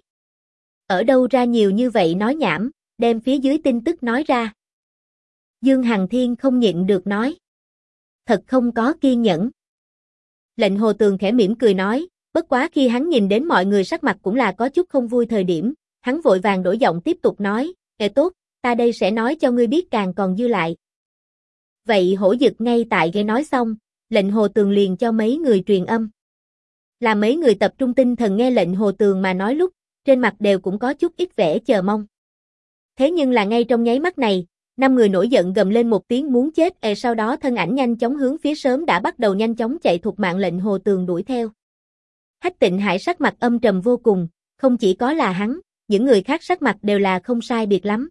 Ở đâu ra nhiều như vậy nói nhảm, đem phía dưới tin tức nói ra. Dương Hằng Thiên không nhịn được nói. Thật không có kiên nhẫn. Lệnh Hồ Tường khẽ mỉm cười nói, bất quá khi hắn nhìn đến mọi người sắc mặt cũng là có chút không vui thời điểm, hắn vội vàng đổi giọng tiếp tục nói, tốt, ta đây sẽ nói cho ngươi biết càng còn dư lại. Vậy Hổ Dực ngay tại ghế nói xong, lệnh Hồ Tường liền cho mấy người truyền âm. Là mấy người tập trung tinh thần nghe lệnh Hồ Tường mà nói lúc, trên mặt đều cũng có chút ít vẻ chờ mong. Thế nhưng là ngay trong nháy mắt này, 5 người nổi giận gầm lên một tiếng muốn chết, sau đó thân ảnh nhanh chóng hướng phía sớm đã bắt đầu nhanh chóng chạy thục mạng lệnh Hồ Tường đuổi theo. Hách Tịnh Hải sắc mặt âm trầm vô cùng, không chỉ có là hắn, những người khác sắc mặt đều là không sai biệt lắm.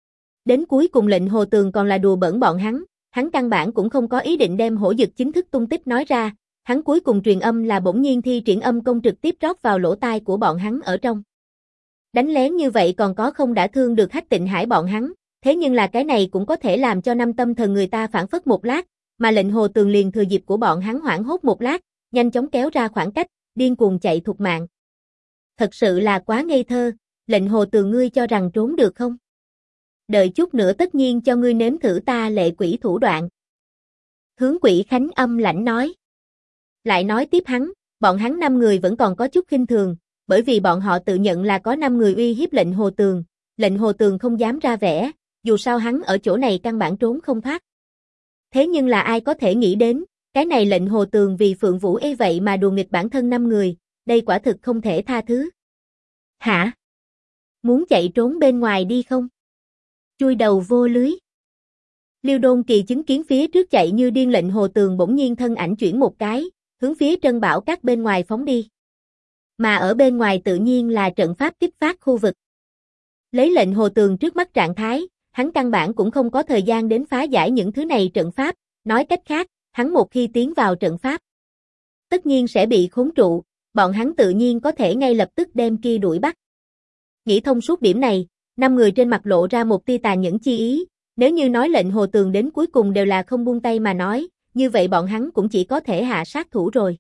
Đến cuối cùng lệnh Hồ Tường còn là đùa bỡn bọn hắn căn bản cũng không có ý định đem hổ dực chính thức tung tích nói ra, hắn cuối cùng truyền âm là bỗng nhiên thi triển âm công trực tiếp rót vào lỗ tai của bọn hắn ở trong. Đánh lén như vậy còn có không đã thương được Hách Tịnh Hải bọn hắn, thế nhưng là cái này cũng có thể làm cho năm tâm thần người ta phản phất một lát, mà lệnh Hồ Tường liền thừa dịp của bọn hắn hoảng hốt một lát, nhanh chóng kéo ra khoảng cách, điên cuồng chạy thục mạng. Thật sự là quá ngây thơ, lệnh Hồ Tường ngươi cho rằng trốn được không? Đợi chút nữa tất nhiên cho ngươi nếm thử ta lệ quỷ thủ đoạn. Hướng Quỷ Khánh âm lãnh nói. Lại nói tiếp bọn hắn 5 người vẫn còn có chút khinh thường, bởi vì bọn họ tự nhận là có 5 người uy hiếp lệnh Hồ Tường không dám ra vẻ, dù sao hắn ở chỗ này căn bản trốn không thoát. Thế nhưng là ai có thể nghĩ đến, cái này lệnh Hồ Tường vì Phượng Vũ vậy mà đùa nghịch bản thân 5 người, đây quả thực không thể tha thứ. Hả? Muốn chạy trốn bên ngoài đi không? Chui đầu vô lưới. Liêu Đôn Kỳ chứng kiến phía trước chạy như điên lệnh Hồ Tường bỗng nhiên thân ảnh chuyển một cái, hướng phía Trân Bảo Các bên ngoài phóng đi. Mà ở bên ngoài tự nhiên là trận pháp kích phát khu vực. Lấy lệnh Hồ Tường trước mắt trạng thái, hắn căn bản cũng không có thời gian đến phá giải những thứ này trận pháp, nói cách khác, hắn một khi tiến vào trận pháp, tất nhiên sẽ bị khốn trụ, bọn hắn tự nhiên có thể ngay lập tức đem kia đuổi bắt. Nghĩ thông suốt điểm này, 5 người trên mặt lộ ra một tia tàn nhẫn chi ý, nếu như nói lệnh Hồ Tường đến cuối cùng đều là không buông tay mà nói, như vậy bọn hắn cũng chỉ có thể hạ sát thủ rồi.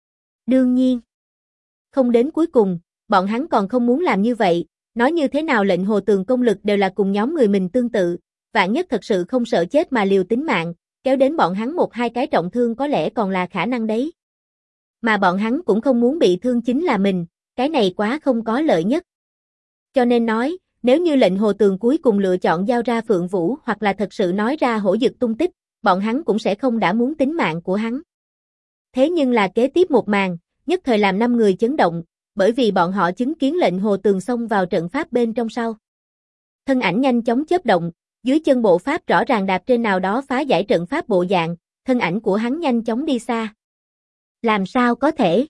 Đương nhiên, không đến cuối cùng, bọn hắn còn không muốn làm như vậy, nói như thế nào lệnh Hồ Tường công lực đều là cùng nhóm người mình tương tự, vạn nhất thật sự không sợ chết mà liều tính mạng, kéo đến bọn hắn 1-2 cái trọng thương có lẽ còn là khả năng đấy. Mà bọn hắn cũng không muốn bị thương chính là mình, cái này quá không có lợi nhất. Cho nên nói, nếu như lệnh Hồ Tường cuối cùng lựa chọn giao ra Phượng Vũ hoặc là thật sự nói ra hổ dực tung tích, bọn hắn cũng sẽ không đã muốn tính mạng của hắn. Thế nhưng là kế tiếp một màn, nhất thời làm 5 người chấn động, bởi vì bọn họ chứng kiến lệnh Hồ Tường xông vào trận pháp bên trong sau. Thân ảnh nhanh chóng chớp động, dưới chân bộ pháp rõ ràng đạp trên nào đó phá giải trận pháp bộ dạng, thân ảnh của hắn nhanh chóng đi xa. Làm sao có thể?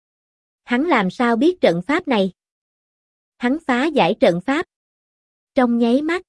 Hắn làm sao biết trận pháp này? Hắn phá giải trận pháp. Trong nháy mắt,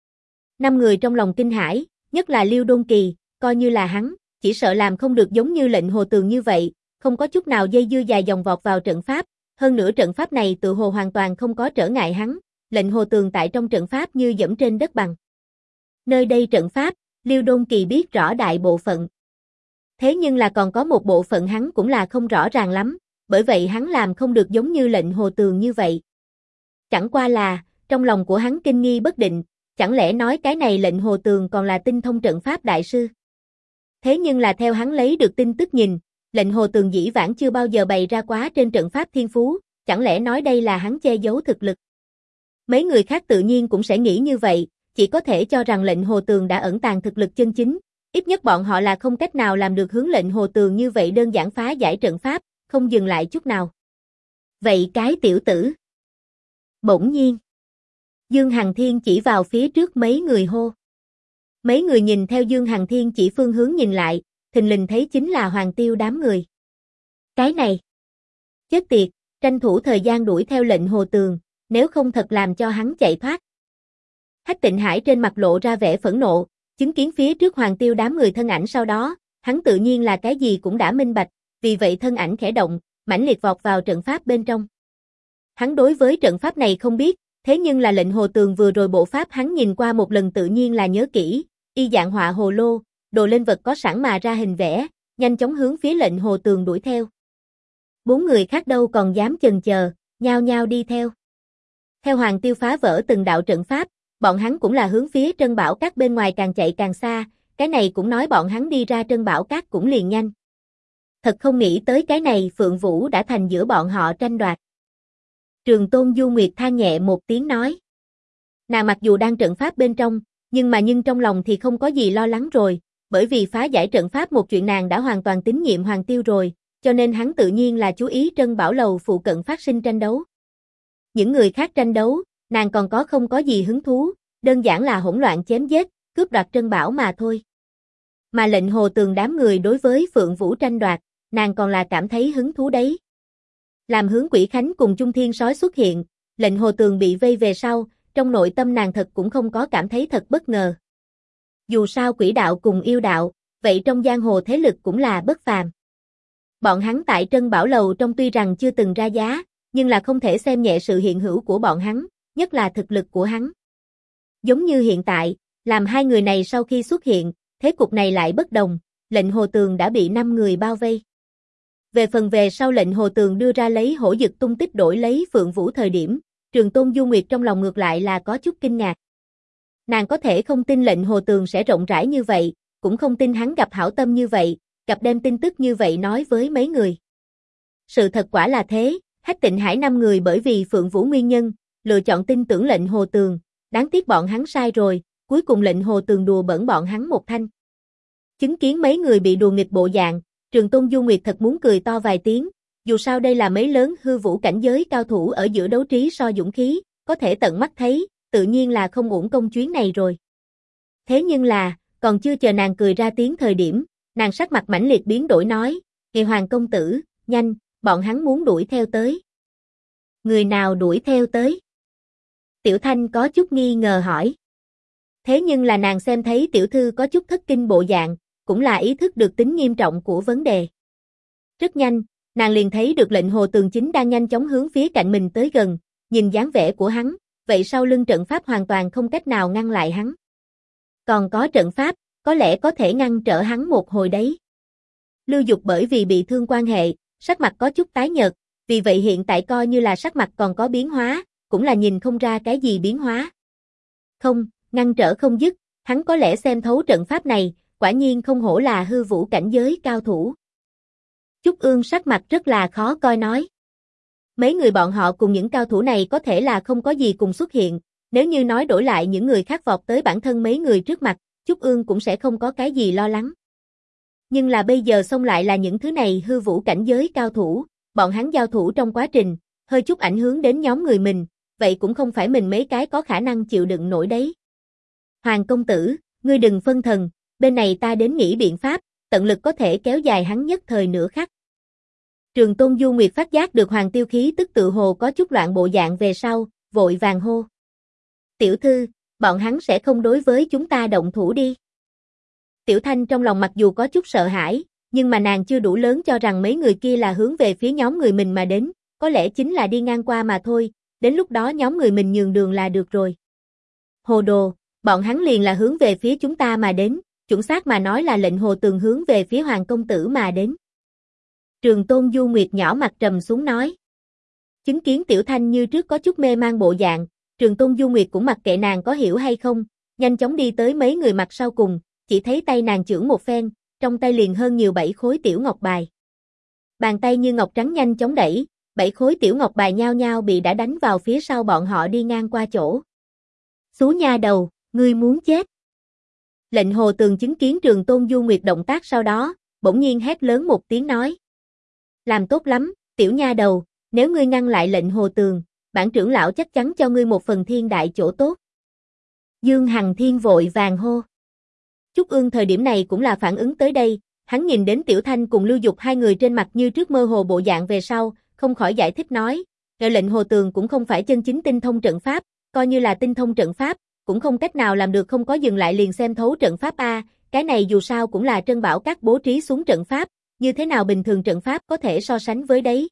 5 người trong lòng kinh hãi, nhất là Liêu Đôn Kỳ, coi như là hắn, chỉ sợ làm không được giống như lệnh Hồ Tường như vậy, không có chút nào dây dưa dài dòng vọt vào trận pháp, hơn nữa trận pháp này tự hồ hoàn toàn không có trở ngại hắn, lệnh Hồ Tường tại trong trận pháp như dẫm trên đất bằng. Nơi đây trận pháp, Liêu Đôn Kỳ biết rõ đại bộ phận. Thế nhưng là còn có một bộ phận hắn cũng là không rõ ràng lắm, bởi vậy hắn làm không được giống như lệnh Hồ Tường như vậy. Chẳng qua là, trong lòng của hắn kinh nghi bất định, chẳng lẽ nói cái này lệnh Hồ Tường còn là tinh thông trận pháp đại sư. Thế nhưng là theo hắn lấy được tin tức nhìn, lệnh Hồ Tường dĩ vãng chưa bao giờ bày ra quá trên trận pháp thiên phú, chẳng lẽ nói đây là hắn che giấu thực lực. Mấy người khác tự nhiên cũng sẽ nghĩ như vậy, chỉ có thể cho rằng lệnh Hồ Tường đã ẩn tàng thực lực chân chính, ít nhất bọn họ là không cách nào làm được hướng lệnh Hồ Tường như vậy đơn giản phá giải trận pháp, không dừng lại chút nào. Vậy cái tiểu tử. Bỗng nhiên, Dương Hằng Thiên chỉ vào phía trước mấy người hô. Mấy người nhìn theo Dương Hằng Thiên chỉ phương hướng nhìn lại, thình lình thấy chính là Hoàng Tiêu đám người. Cái này, chết tiệt, tranh thủ thời gian đuổi theo lệnh Hồ Tường, nếu không thật làm cho hắn chạy thoát. Hách Tịnh Hải trên mặt lộ ra vẻ phẫn nộ, chứng kiến phía trước Hoàng Tiêu đám người thân ảnh sau đó, hắn tự nhiên là cái gì cũng đã minh bạch, vì vậy thân ảnh khẽ động, mãnh liệt vọt vào trận pháp bên trong. Hắn đối với trận pháp này không biết, thế nhưng là lệnh Hồ Tường vừa rồi bộ pháp hắn nhìn qua một lần tự nhiên là nhớ kỹ, y dạng họa hồ lô, đồ lên vật có sẵn mà ra hình vẽ, nhanh chóng hướng phía lệnh Hồ Tường đuổi theo. 4 người khác đâu còn dám chần chờ, nhao nhao đi theo. Theo Hoàng Tiêu phá vỡ từng đạo trận pháp, bọn hắn cũng là hướng phía Trân Bảo Các bên ngoài càng chạy càng xa, cái này cũng nói bọn hắn đi ra Trân Bảo Các cũng liền nhanh. Thật không nghĩ tới cái này Phượng Vũ đã thành giữa bọn họ tranh đoạt. Trường Tôn Du Nguyệt than nhẹ một tiếng nói. Nàng mặc dù đang trận pháp bên trong, nhưng trong lòng thì không có gì lo lắng rồi, bởi vì phá giải trận pháp một chuyện nàng đã hoàn toàn tín nhiệm Hoàng Tiêu rồi, cho nên hắn tự nhiên là chú ý Trân Bảo Lầu phụ cận phát sinh tranh đấu. những người khác tranh đấu, nàng còn không có gì hứng thú, đơn giản là hỗn loạn chém giết, cướp đoạt trân bảo mà thôi. Mà lệnh Hồ Tường đám người đối với Phượng Vũ tranh đoạt, nàng còn là cảm thấy hứng thú đấy. Làm Hướng Quỷ Khánh cùng Chung Thiên Sói xuất hiện, lệnh Hồ Tường bị vây về sau, trong nội tâm nàng thật cũng không có cảm thấy thật bất ngờ. Dù sao quỷ đạo cùng yêu đạo, vậy trong giang hồ thế lực cũng là bất phàm. Bọn hắn tại Trân Bảo Lầu trong tuy rằng chưa từng ra giá, nhưng là không thể xem nhẹ sự hiện hữu của bọn hắn, nhất là thực lực của hắn. Giống như hiện tại, làm hai người này sau khi xuất hiện, thế cục này lại bất đồng, lệnh Hồ Tường đã bị 5 người bao vây. Về sau lệnh Hồ Tường đưa ra lấy Hổ Dực tung tích đổi lấy Phượng Vũ thời điểm, Trường Tôn Du Nguyệt trong lòng ngược lại là có chút kinh ngạc. Nàng có thể không tin lệnh Hồ Tường sẽ rộng rãi như vậy, cũng không tin hắn gặp hảo tâm như vậy, gặp đem tin tức như vậy nói với mấy người. Sự thật quả là thế, Hách Tịnh Hải 5 người bởi vì Phượng Vũ nguyên nhân, lựa chọn tin tưởng lệnh Hồ Tường, đáng tiếc bọn hắn sai rồi, cuối cùng lệnh Hồ Tường đùa bỡn bọn hắn một thanh. Chứng kiến mấy người bị đùa nghịch bộ dạng, Trường Tôn Du Nguyệt thật muốn cười to vài tiếng, dù sao đây là mấy lớn hư vũ cảnh giới cao thủ ở giữa đấu trí so dũng khí, có thể tận mắt thấy, tự nhiên là không uổng công chuyến này rồi. Thế nhưng là, còn chưa chờ nàng cười ra tiếng thời điểm, nàng sắc mặt mãnh liệt biến đổi nói, Kỳ Hoàng công tử, nhanh, bọn hắn muốn đuổi theo tới. Người nào đuổi theo tới? Tiểu Thanh có chút nghi ngờ hỏi. Thế nhưng là nàng xem thấy tiểu thư có chút thất kinh bộ dạng, cũng là ý thức được tính nghiêm trọng của vấn đề. Rất nhanh, nàng liền thấy được lệnh Hồ Tường chính đang nhanh chóng hướng phía cạnh mình tới gần, nhìn dáng vẻ của hắn, vậy sau lưng trận pháp hoàn toàn không cách nào ngăn lại hắn. Còn có trận pháp, có lẽ có thể ngăn trở hắn một hồi đấy. Lưu Dục bởi vì bị thương quan hệ, sắc mặt có chút tái nhợt, vì vậy hiện tại coi như là sắc mặt còn có biến hóa, cũng là nhìn không ra cái gì biến hóa. Không, ngăn trở không dứt, hắn có lẽ xem thấu trận pháp này, quả nhiên không hổ là hư vũ cảnh giới cao thủ. Trúc Ương sắc mặt rất là khó coi nói. Mấy người bọn họ cùng những cao thủ này có thể là không có gì cùng xuất hiện, nếu như nói đổi lại những người khác vọt tới bản thân mấy người trước mặt, Trúc Ương cũng sẽ không có cái gì lo lắng. Nhưng là bây giờ xông lại là những thứ này hư vũ cảnh giới cao thủ, bọn hắn giao thủ trong quá trình, hơi chút ảnh hưởng đến nhóm người mình, vậy cũng không phải mình mấy cái có khả năng chịu đựng nổi đấy. Hoàng công tử, ngươi đừng phân thần, bên này ta đến nghĩ biện pháp, tận lực có thể kéo dài hắn nhất thời nửa khắc. Trường Tôn Du Nguyệt phát giác được Hoàng Tiêu khí tức tự hồ có chút loạn bộ dạng về sau, vội vàng hô. Tiểu thư, bọn hắn sẽ không đối với chúng ta động thủ đi. Tiểu Thanh trong lòng mặc dù có chút sợ hãi, nhưng mà nàng chưa đủ lớn cho rằng mấy người kia là hướng về phía nhóm người mình mà đến, có lẽ chính là đi ngang qua mà thôi, đến lúc đó nhóm người mình nhường đường là được rồi. Hồ đồ, bọn hắn liền là hướng về phía chúng ta mà đến, chuẩn xác mà nói là lệnh Hồ Tường hướng về phía Hoàng công tử mà đến. Trường Tôn Du Nguyệt nhỏ mặt trầm xuống nói. Chứng kiến Tiểu Thanh như trước có chút mê mang bộ dạng, Trường Tôn Du Nguyệt cũng mặc kệ nàng có hiểu hay không, nhanh chóng đi tới mấy người mặt sau cùng, chỉ thấy tay nàng chưởng một phen, trong tay liền hơn nhiều 7 khối tiểu ngọc bài. Bàn tay như ngọc trắng nhanh chóng đẩy, 7 khối tiểu ngọc bài nhao nhao bị đã đánh vào phía sau bọn họ đi ngang qua chỗ. Xú nha đầu, ngươi muốn chết. Lệnh Hồ Tường chứng kiến Trường Tôn Du Nguyệt động tác sau đó, bỗng nhiên hét lớn một tiếng nói. Làm tốt lắm, tiểu nha đầu, nếu ngươi ngăn lại lệnh Hồ Tường, bản trưởng lão chắc chắn cho ngươi một phần thiên đại chỗ tốt. Dương Hằng Thiên vội vàng hô. Trúc Ương thời điểm này cũng là phản ứng tới đây, hắn nhìn đến Tiểu Thanh cùng Lưu Dục hai người trên mặt như trước mơ hồ bộ dạng về sau, không khỏi giải thích nói, lệnh Hồ Tường cũng không phải chân chính tinh thông trận pháp, coi như là tinh thông trận pháp, cũng không cách nào làm được không có dừng lại liền xem thấu trận pháp a, cái này dù sao cũng là Trân Bảo Các bố trí xuống trận pháp, như thế nào bình thường trận pháp có thể so sánh với đấy.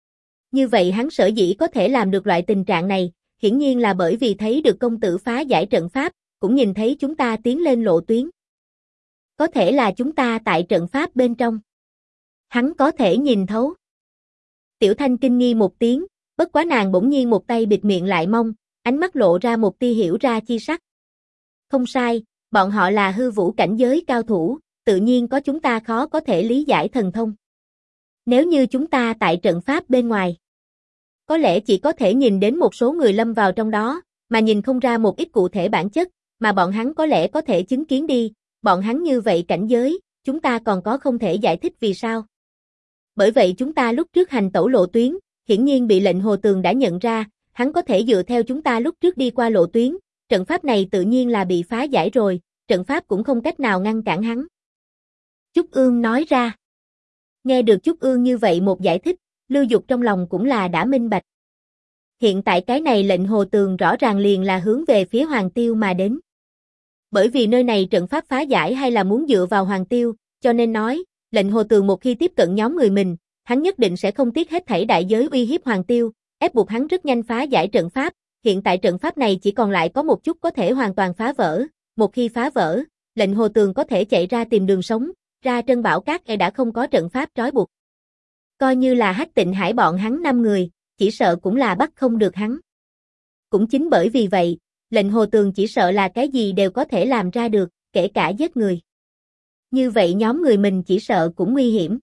Như vậy hắn sở dĩ có thể làm được loại tình trạng này, hiển nhiên là bởi vì thấy được công tử phá giải trận pháp, cũng nhìn thấy chúng ta tiến lên lộ tuyến. Có thể là chúng ta tại trận pháp bên trong. Hắn có thể nhìn thấu. Tiểu Thanh kinh nghi một tiếng, bất quá nàng bỗng nhiên một tay bịt miệng lại mong, ánh mắt lộ ra một tia hiểu ra chi sắc. Không sai, bọn họ là hư vũ cảnh giới cao thủ, tự nhiên có chúng ta khó có thể lý giải thần thông. Nếu như chúng ta tại trận pháp bên ngoài, có lẽ chỉ có thể nhìn đến một số người lâm vào trong đó, mà nhìn không ra một ít cụ thể bản chất, mà bọn hắn có lẽ có thể chứng kiến đi, bọn hắn như vậy cảnh giới, chúng ta còn có không thể giải thích vì sao. Bởi vậy chúng ta lúc trước hành tẩu lộ tuyến, hiển nhiên bị lệnh Hồ Tường đã nhận ra, hắn có thể dựa theo chúng ta lúc trước đi qua lộ tuyến, trận pháp này tự nhiên là bị phá giải rồi, trận pháp cũng không cách nào ngăn cản hắn. Trúc Ương nói ra. Nghe được Trúc Ương như vậy một giải thích, Lưu Dục trong lòng cũng là đã minh bạch. Hiện tại cái này lệnh Hồ Tường rõ ràng liền là hướng về phía Hoàng Tiêu mà đến. Bởi vì nơi này trận pháp phá giải hay là muốn dựa vào Hoàng Tiêu, cho nên nói, lệnh Hồ Tường một khi tiếp cận nhóm người mình, hắn nhất định sẽ không tiếc hết thảy đại giới uy hiếp Hoàng Tiêu, ép buộc hắn rất nhanh phá giải trận pháp. Hiện tại trận pháp này chỉ còn lại có một chút có thể hoàn toàn phá vỡ, một khi phá vỡ, lệnh Hồ Tường có thể chạy ra tìm đường sống, ra Trân Bảo Các đã không có trận pháp trói buộc. Coi như là Hách Tịnh Hải bọn hắn 5 người, chỉ sợ cũng là bắt không được hắn. Cũng chính bởi vì vậy, lệnh Hồ Tường chỉ sợ là cái gì đều có thể làm ra được, kể cả giết người. Như vậy nhóm người mình chỉ sợ cũng nguy hiểm.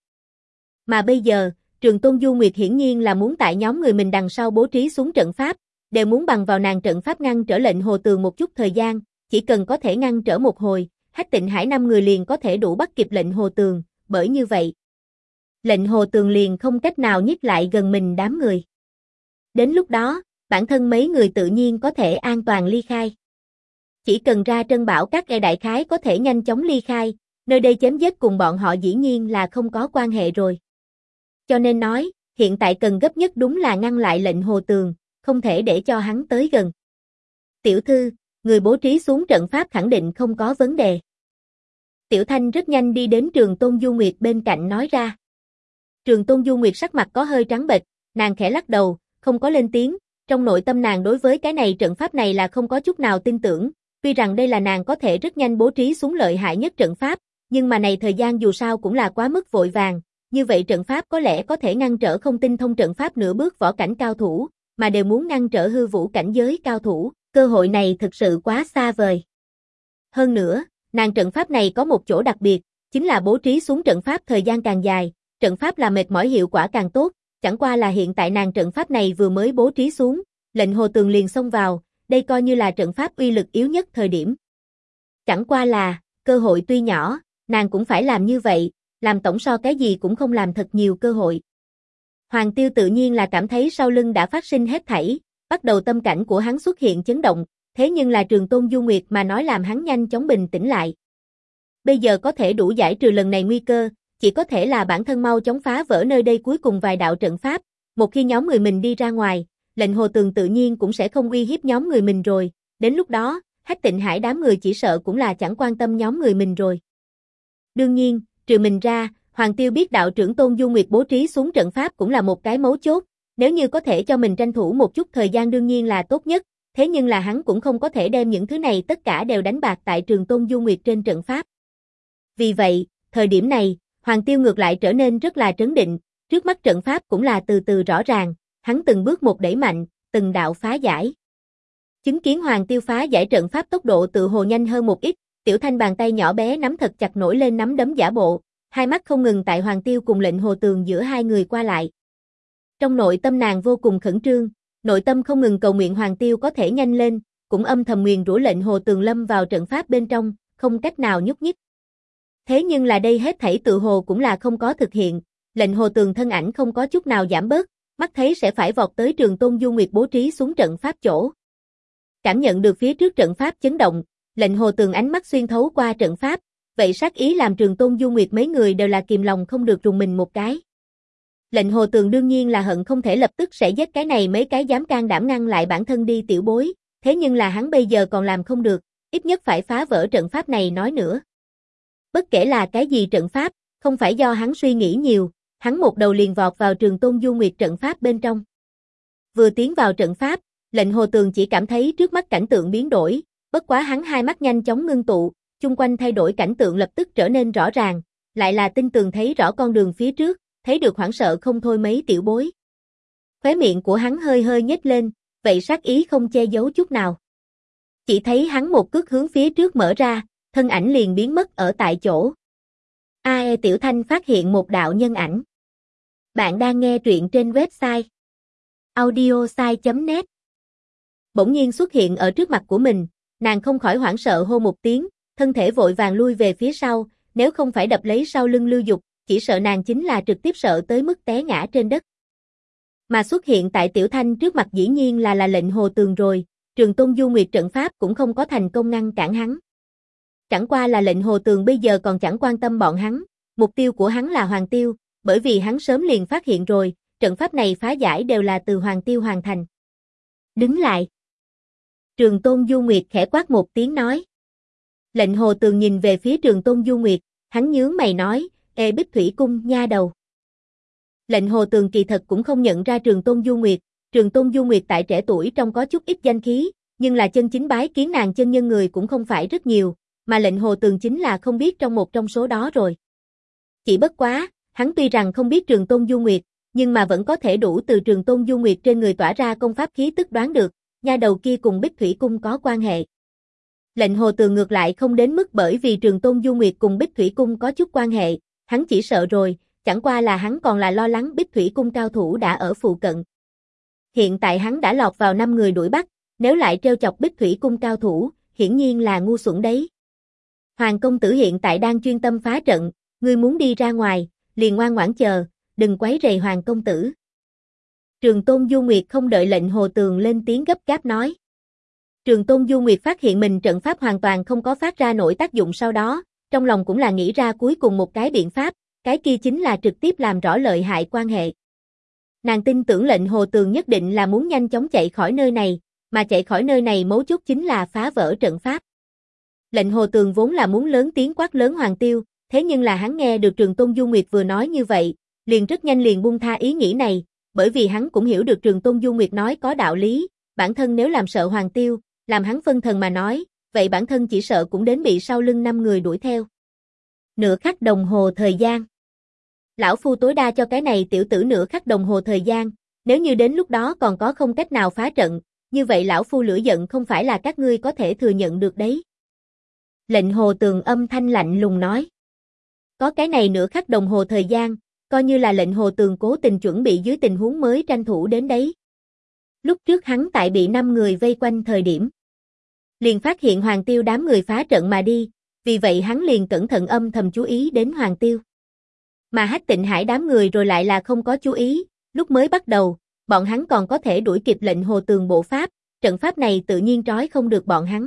Mà bây giờ, Trường Tôn Du Nguyệt hiển nhiên là muốn tại nhóm người mình đằng sau bố trí xuống trận pháp, đều muốn bằng vào nàng trận pháp ngăn trở lệnh Hồ Tường một chút thời gian, chỉ cần có thể ngăn trở một hồi, Hách Tịnh Hải 5 người liền có thể đủ bắt kịp lệnh Hồ Tường, bởi như vậy, lệnh Hồ Tường liền không cách nào nhích lại gần mình đám người. Đến lúc đó, bản thân mấy người tự nhiên có thể an toàn ly khai. Chỉ cần ra Trân Bảo Các đại khái có thể nhanh chóng ly khai, nơi đây chém giết cùng bọn họ dĩ nhiên là không có quan hệ rồi. Cho nên nói, hiện tại cần gấp nhất đúng là ngăn lại lệnh Hồ Tường, không thể để cho hắn tới gần. Tiểu thư, người bố trí xuống trận pháp khẳng định không có vấn đề. Tiểu Thanh rất nhanh đi đến Trường Tôn Du Nguyệt bên cạnh nói ra. Trường Tôn Du Nguyệt sắc mặt có hơi trắng bệch, nàng khẽ lắc đầu, không có lên tiếng, trong nội tâm nàng đối với cái này trận pháp này là không có chút nào tin tưởng, tuy rằng đây là nàng có thể rất nhanh bố trí xuống lợi hại nhất trận pháp, nhưng mà này thời gian dù sao cũng là quá mức vội vàng, như vậy trận pháp có lẽ có thể ngăn trở không tinh thông trận pháp nửa bước võ cảnh cao thủ, mà đều muốn ngăn trở hư vũ cảnh giới cao thủ, cơ hội này thực sự quá xa vời. Hơn nữa, nàng trận pháp này có một chỗ đặc biệt, chính là bố trí xuống trận pháp thời gian càng dài, trận pháp là mệt mỏi hiệu quả càng tốt, chẳng qua là hiện tại nàng trận pháp này vừa mới bố trí xuống, lệnh Hồ Tường liền xông vào, đây coi như là trận pháp uy lực yếu nhất thời điểm. Chẳng qua là, cơ hội tuy nhỏ, nàng cũng phải làm như vậy, làm tổng so cái gì cũng không làm thật nhiều cơ hội. Hoàng Tiêu tự nhiên là cảm thấy sau lưng đã phát sinh hết thảy, bắt đầu tâm cảnh của hắn xuất hiện chấn động, thế nhưng là Trường Tôn Du Nguyệt mà nói làm hắn nhanh chóng bình tĩnh lại. Bây giờ có thể đủ giải trừ lần này nguy cơ, chỉ có thể là bản thân mau chóng phá vỡ nơi đây cuối cùng vài đạo trận pháp, một khi nhóm người mình đi ra ngoài, lệnh Hồ Tường tự nhiên cũng sẽ không uy hiếp nhóm người mình rồi, đến lúc đó, Hách Tịnh Hải đám người chỉ sợ cũng là chẳng quan tâm nhóm người mình rồi. Đương nhiên, trừ mình ra, Hoàng Tiêu biết đạo trưởng Tôn Du Nguyệt bố trí xuống trận pháp cũng là một cái mấu chốt, nếu như có thể cho mình tranh thủ một chút thời gian đương nhiên là tốt nhất, thế nhưng là hắn cũng không có thể đem những thứ này tất cả đều đánh bạc tại Trường Tôn Du Nguyệt trên trận pháp. Vì vậy, thời điểm này, Hoàng Tiêu ngược lại trở nên rất là trấn định, trước mắt trận pháp cũng là từ từ rõ ràng, hắn từng bước một đẩy mạnh, từng đạo phá giải. Chứng kiến Hoàng Tiêu phá giải trận pháp tốc độ tự hồ nhanh hơn một ít, Tiểu Thanh bàn tay nhỏ bé nắm thật chặt nổi lên nắm đấm giả bộ, hai mắt không ngừng tại Hoàng Tiêu cùng lệnh Hồ Tường giữa hai người qua lại. Trong nội tâm nàng vô cùng khẩn trương, nội tâm không ngừng cầu nguyện Hoàng Tiêu có thể nhanh lên, cũng âm thầm nguyền rủa lệnh Hồ Tường lâm vào trận pháp bên trong, không cách nào nhúc nhích. Thế nhưng là đây hết thảy tự hồ cũng là không có thực hiện, lệnh Hồ Tường thân ảnh không có chút nào giảm bớt, mắt thấy sẽ phải vọt tới Trường Tôn Du Nguyệt bố trí xuống trận pháp chỗ. Cảm nhận được phía trước trận pháp chấn động, lệnh Hồ Tường ánh mắt xuyên thấu qua trận pháp, vậy sát ý làm Trường Tôn Du Nguyệt mấy người đều là kìm lòng không được rùng mình một cái. Lệnh Hồ Tường đương nhiên là hận không thể lập tức sẽ giết cái này mấy cái dám can đảm ngăn lại bản thân đi tiểu bối, thế nhưng là hắn bây giờ còn làm không được, ít nhất phải phá vỡ trận pháp này nói nữa. Bất kể là cái gì trận pháp, không phải do hắn suy nghĩ nhiều, hắn một đầu liền vọt vào Trường Tôn Du Nguyệt trận pháp bên trong. Vừa tiến vào trận pháp, lệnh Hồ Tường chỉ cảm thấy trước mắt cảnh tượng biến đổi, bất quá hắn hai mắt nhanh chóng ngưng tụ, chung quanh thay đổi cảnh tượng lập tức trở nên rõ ràng, lại là tinh tường thấy rõ con đường phía trước, thấy được hoảng sợ không thôi mấy tiểu bối. Khóe miệng của hắn hơi hơi nhếch lên, vậy sát ý không che giấu chút nào. Chỉ thấy hắn một cước hướng phía trước mở ra, thân ảnh liền biến mất ở tại chỗ. Tiểu Thanh phát hiện một đạo nhân ảnh. Bạn đang nghe truyện trên website audiosai.net. Bỗng nhiên xuất hiện ở trước mặt của mình, nàng không khỏi hoảng sợ hô một tiếng, thân thể vội vàng lui về phía sau, nếu không phải đập lấy sau lưng Lưu Dục, chỉ sợ nàng chính là trực tiếp sợ tới mức té ngã trên đất. Mà xuất hiện tại Tiểu Thanh trước mặt dĩ nhiên là lệnh Hồ Tường rồi, Trường Tôn Du Nguyệt trận pháp cũng không có thành công ngăn cản hắn. Chẳng qua là lệnh Hồ Tường bây giờ còn chẳng quan tâm bọn hắn, mục tiêu của hắn là Hoàng Tiêu, bởi vì hắn sớm liền phát hiện rồi, trận pháp này phá giải đều là từ Hoàng Tiêu hoàn thành. Đứng lại. Trường Tôn Du Nguyệt khẽ quát một tiếng nói. Lệnh Hồ Tường nhìn về phía Trường Tôn Du Nguyệt, hắn nhướng mày nói, Ê Bích Thủy Cung nha đầu. Lệnh Hồ Tường kỳ thật cũng không nhận ra Trường Tôn Du Nguyệt, Trường Tôn Du Nguyệt tại trẻ tuổi trông có chút ít danh khí, nhưng là chân chính bái kiến nàng chân nhân người cũng không phải rất nhiều, mà lệnh Hồ Tường chính là không biết trong một trong số đó rồi. Chỉ bất quá, hắn tuy rằng không biết Trường Tôn Du Nguyệt, nhưng mà vẫn có thể đủ từ Trường Tôn Du Nguyệt trên người tỏa ra công pháp khí tức đoán được, nha đầu kia cùng Bích Thủy Cung có quan hệ. Lệnh Hồ Tường ngược lại không đến mức bởi vì Trường Tôn Du Nguyệt cùng Bích Thủy Cung có chút quan hệ, hắn chỉ sợ rồi, chẳng qua là hắn còn là lo lắng Bích Thủy Cung cao thủ đã ở phụ cận. Hiện tại hắn đã lọt vào 5 người đuổi bắt, nếu lại trêu chọc Bích Thủy Cung cao thủ, hiển nhiên là ngu xuẩn đấy. Hoàng công tử hiện tại đang chuyên tâm phá trận, ngươi muốn đi ra ngoài, liền ngoan ngoãn chờ, đừng quấy rầy Hoàng công tử. Trường Tôn Du Nguyệt không đợi lệnh Hồ Tường lên tiếng gấp gáp nói. Trường Tôn Du Nguyệt phát hiện mình trận pháp hoàn toàn không có phát ra nổi tác dụng sau đó, trong lòng cũng là nghĩ ra cuối cùng một cái biện pháp, cái kia chính là trực tiếp làm rõ lợi hại quan hệ. Nàng tin tưởng lệnh Hồ Tường nhất định là muốn nhanh chóng chạy khỏi nơi này, mà chạy khỏi nơi này mấu chốt chính là phá vỡ trận pháp. Lệnh Hồ Tường vốn là muốn lớn tiếng quát lớn Hoàng Tiêu, thế nhưng là hắn nghe được Trường Tôn Du Nguyệt vừa nói như vậy, liền rất nhanh liền buông tha ý nghĩ này, bởi vì hắn cũng hiểu được Trường Tôn Du Nguyệt nói có đạo lý, bản thân nếu làm sợ Hoàng Tiêu, làm hắn phân thần mà nói, vậy bản thân chỉ sợ cũng đến bị sau lưng 5 người đuổi theo. Nửa khắc đồng hồ thời gian. Lão phu tối đa cho cái này tiểu tử nửa khắc đồng hồ thời gian, nếu như đến lúc đó còn có không cách nào phá trận, như vậy lão phu lửa giận không phải là các ngươi có thể thừa nhận được đấy. Lệnh Hồ Tường âm thanh lạnh lùng nói. Có cái này nửa khắc đồng hồ thời gian, coi như là lệnh Hồ Tường cố tình chuẩn bị dưới tình huống mới tranh thủ đến đấy. Lúc trước hắn tại bị 5 người vây quanh thời điểm, liền phát hiện Hoàng Tiêu đám người phá trận mà đi, vì vậy hắn liền cẩn thận âm thầm chú ý đến Hoàng Tiêu. Mà Hách Tịnh Hải đám người rồi lại là không có chú ý, lúc mới bắt đầu, bọn hắn còn có thể đuổi kịp lệnh Hồ Tường bộ pháp, trận pháp này tự nhiên trói không được bọn hắn.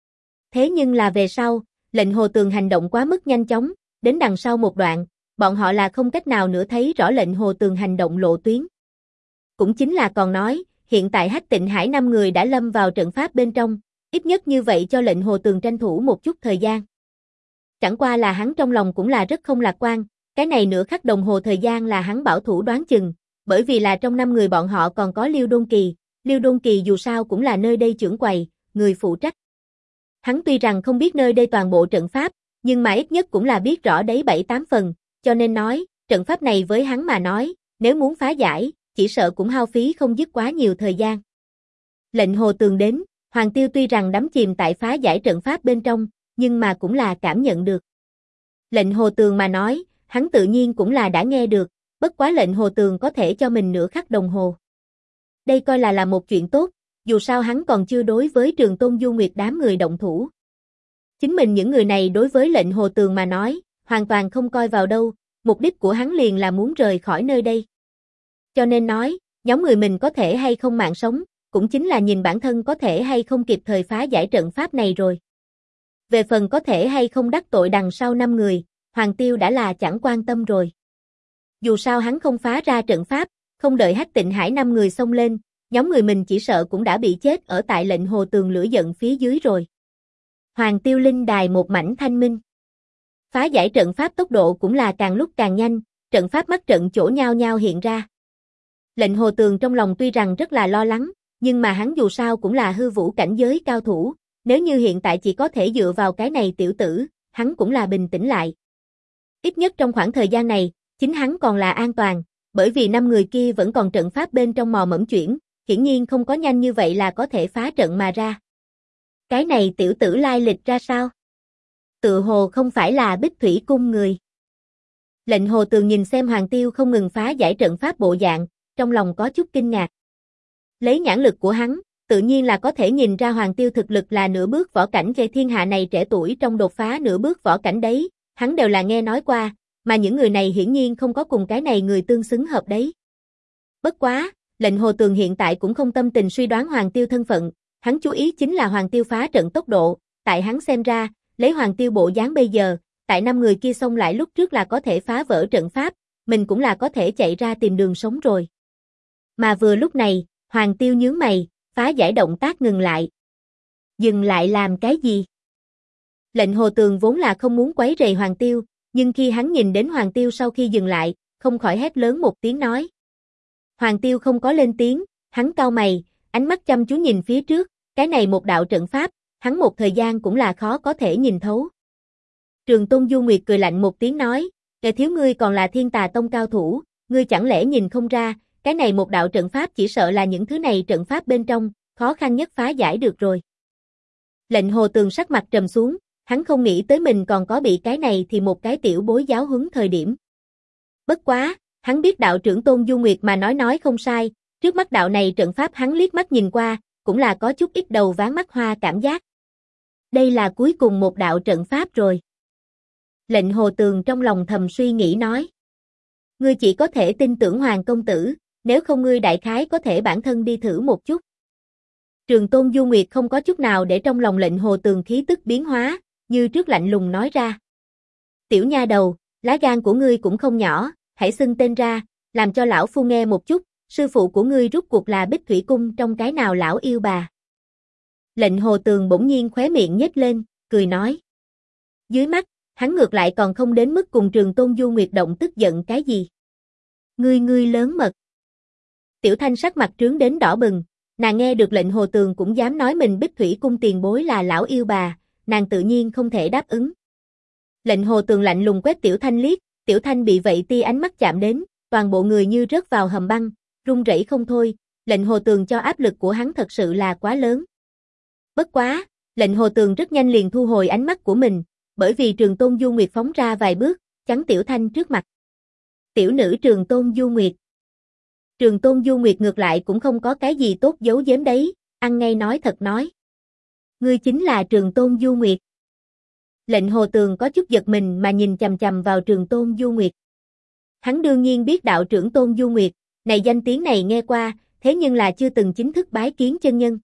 Thế nhưng là về sau, lệnh Hồ Tường hành động quá mức nhanh chóng, đến đằng sau một đoạn, bọn họ là không cách nào nữa thấy rõ lệnh Hồ Tường hành động lộ tuyến. Cũng chính là còn nói, hiện tại Hách Tịnh Hải 5 người đã lâm vào trận pháp bên trong, ít nhất như vậy cho lệnh Hồ Tường tranh thủ một chút thời gian. Chẳng qua là hắn trong lòng cũng là rất không lạc quan, cái này nửa khắc đồng hồ thời gian là hắn bảo thủ đoán chừng, bởi vì là trong 5 người bọn họ còn có Liêu Đôn Kỳ dù sao cũng là nơi đây trưởng quầy, người phụ trách. Hắn tuy rằng không biết nơi đây toàn bộ trận pháp, nhưng mà ít nhất cũng là biết rõ đấy 7-8 phần, cho nên nói, trận pháp này với hắn mà nói, nếu muốn phá giải, chỉ sợ cũng hao phí không dứt quá nhiều thời gian. Lệnh Hồ Tường đến, Hoàng Tiêu tuy rằng đắm chìm tại phá giải trận pháp bên trong, nhưng mà cũng là cảm nhận được. Lệnh Hồ Tường mà nói, hắn tự nhiên cũng là đã nghe được, bất quá lệnh Hồ Tường có thể cho mình nửa khắc đồng hồ. Đây coi là một chuyện tốt, dù sao hắn còn chưa đối với Trường Tôn Du Nguyệt đám người động thủ. Chính mình những người này đối với lệnh Hồ Tường mà nói, hoàn toàn không coi vào đâu, mục đích của hắn liền là muốn rời khỏi nơi đây. Cho nên nói, nhóm người mình có thể hay không mạng sống, cũng chính là nhìn bản thân có thể hay không kịp thời phá giải trận pháp này rồi. Về phần có thể hay không đắc tội đằng sau 5 người, Hoàng Tiêu đã là chẳng quan tâm rồi. Dù sao hắn không phá ra trận pháp, không đợi Hách Tịnh Hải 5 người xông lên, nhóm người mình chỉ sợ cũng đã bị chết ở tại lệnh Hồ Tường lửa giận phía dưới rồi. Hoàng Tiêu linh đài một mảnh thanh minh. Phá giải trận pháp tốc độ cũng là càng lúc càng nhanh, trận pháp mắt trận chỗ nhau nhau hiện ra. Lệnh Hồ Tường trong lòng tuy rằng rất là lo lắng, nhưng mà hắn dù sao cũng là hư vũ cảnh giới cao thủ, nếu như hiện tại chỉ có thể dựa vào cái này tiểu tử, hắn cũng là bình tĩnh lại. Ít nhất trong khoảng thời gian này, chính hắn còn là an toàn, bởi vì 5 người kia vẫn còn trận pháp bên trong mò mẫm chuyển, hiển nhiên không có nhanh như vậy là có thể phá trận mà ra. Cái này tiểu tử lai lịch ra sao? Tự hồ không phải là Bích Thủy Cung người. Lệnh Hồ Tường nhìn xem Hoàng Tiêu không ngừng phá giải trận pháp bộ dạng, trong lòng có chút kinh ngạc. Lấy nhãn lực của hắn, tự nhiên là có thể nhìn ra Hoàng Tiêu thực lực là nửa bước võ cảnh, về thiên hạ này trẻ tuổi trong đột phá nửa bước võ cảnh đấy, hắn đều là nghe nói qua, mà những người này hiển nhiên không có cùng cái này người tương xứng hợp đấy. Bất quá, lệnh Hồ Tường hiện tại cũng không tâm tình suy đoán Hoàng Tiêu thân phận, hắn chú ý chính là Hoàng Tiêu phá trận tốc độ, tại hắn xem ra, lấy Hoàng Tiêu bộ dáng bây giờ, tại 5 người kia xông lại lúc trước là có thể phá vỡ trận pháp, mình cũng là có thể chạy ra tìm đường sống rồi. Mà vừa lúc này, Hoàng Tiêu nhướng mày, phá giải động tác ngừng lại. Dừng lại làm cái gì? Lệnh Hồ Tường vốn là không muốn quấy rầy Hoàng Tiêu, nhưng khi hắn nhìn đến Hoàng Tiêu sau khi dừng lại, không khỏi hét lớn một tiếng nói. Hoàng Tiêu không có lên tiếng, hắn cau mày, ánh mắt chăm chú nhìn phía trước, cái này một đạo trận pháp, hắn một thời gian cũng là khó có thể nhìn thấu. Trường Tôn Du Nguyệt cười lạnh một tiếng nói, kẻ thiếu ngươi còn là Thiên Tà Tông cao thủ, ngươi chẳng lẽ nhìn không ra, cái này một đạo trận pháp chỉ sợ là những thứ này trận pháp bên trong, khó khăn nhất phá giải được rồi. Lệnh Hồ Tường sắc mặt trầm xuống, hắn không nghĩ tới mình còn có bị cái này thì một cái tiểu bối giáo huấn thời điểm. Bất quá, hắn biết đạo trưởng Tôn Du Nguyệt mà nói không sai, trước mắt đạo này trận pháp hắn liếc mắt nhìn qua, cũng là có chút ít đầu ván mắt hoa cảm giác. Đây là cuối cùng một đạo trận pháp rồi. Lệnh Hồ Tường trong lòng thầm suy nghĩ nói. Ngươi chỉ có thể tin tưởng Hoàng công tử, nếu không ngươi đại khái có thể bản thân đi thử một chút. Trường Tôn Du Nguyệt không có chút nào để trong lòng lệnh Hồ Tường khí tức biến hóa, như trước lạnh lùng nói ra. Tiểu nha đầu, lá gan của ngươi cũng không nhỏ, hãy xưng tên ra, làm cho lão phu nghe một chút, sư phụ của ngươi rút cuộc là Bích Thủy Cung trong cái nào lão yêu bà. Lệnh Hồ Tường bỗng nhiên khóe miệng nhếch lên, cười nói. Dưới mắt, hắn ngược lại còn không đến mức cùng Trường Tôn Du Nguyệt động tức giận cái gì. Ngươi lớn mật. Tiểu Thanh sắc mặt trướng đến đỏ bừng, nàng nghe được lệnh Hồ Tường cũng dám nói mình Bích Thủy Cung tiền bối là lão yêu bà, nàng tự nhiên không thể đáp ứng. Lệnh Hồ Tường lạnh lùng quét Tiểu Thanh liếc, Tiểu Thanh bị vậy tia ánh mắt chạm đến, toàn bộ người như rớt vào hầm băng, run rẩy không thôi, lệnh Hồ Tường cho áp lực của hắn thật sự là quá lớn. Bất quá, lệnh Hồ Tường rất nhanh liền thu hồi ánh mắt của mình, bởi vì Trường Tôn Du Nguyệt phóng ra vài bước, chắn Tiểu Thanh trước mặt. Tiểu nữ Trường Tôn Du Nguyệt. Trường Tôn Du Nguyệt ngược lại cũng không có cái gì tốt giấu giếm đấy, ăn ngay nói thật nói. Ngươi chính là Trường Tôn Du Nguyệt. Lệnh Hồ Tường có chút giật mình mà nhìn chằm chằm vào Trường Tôn Du Nguyệt. Hắn đương nhiên biết đạo trưởng Tôn Du Nguyệt, này danh tiếng này nghe qua, thế nhưng là chưa từng chính thức bái kiến chân nhân.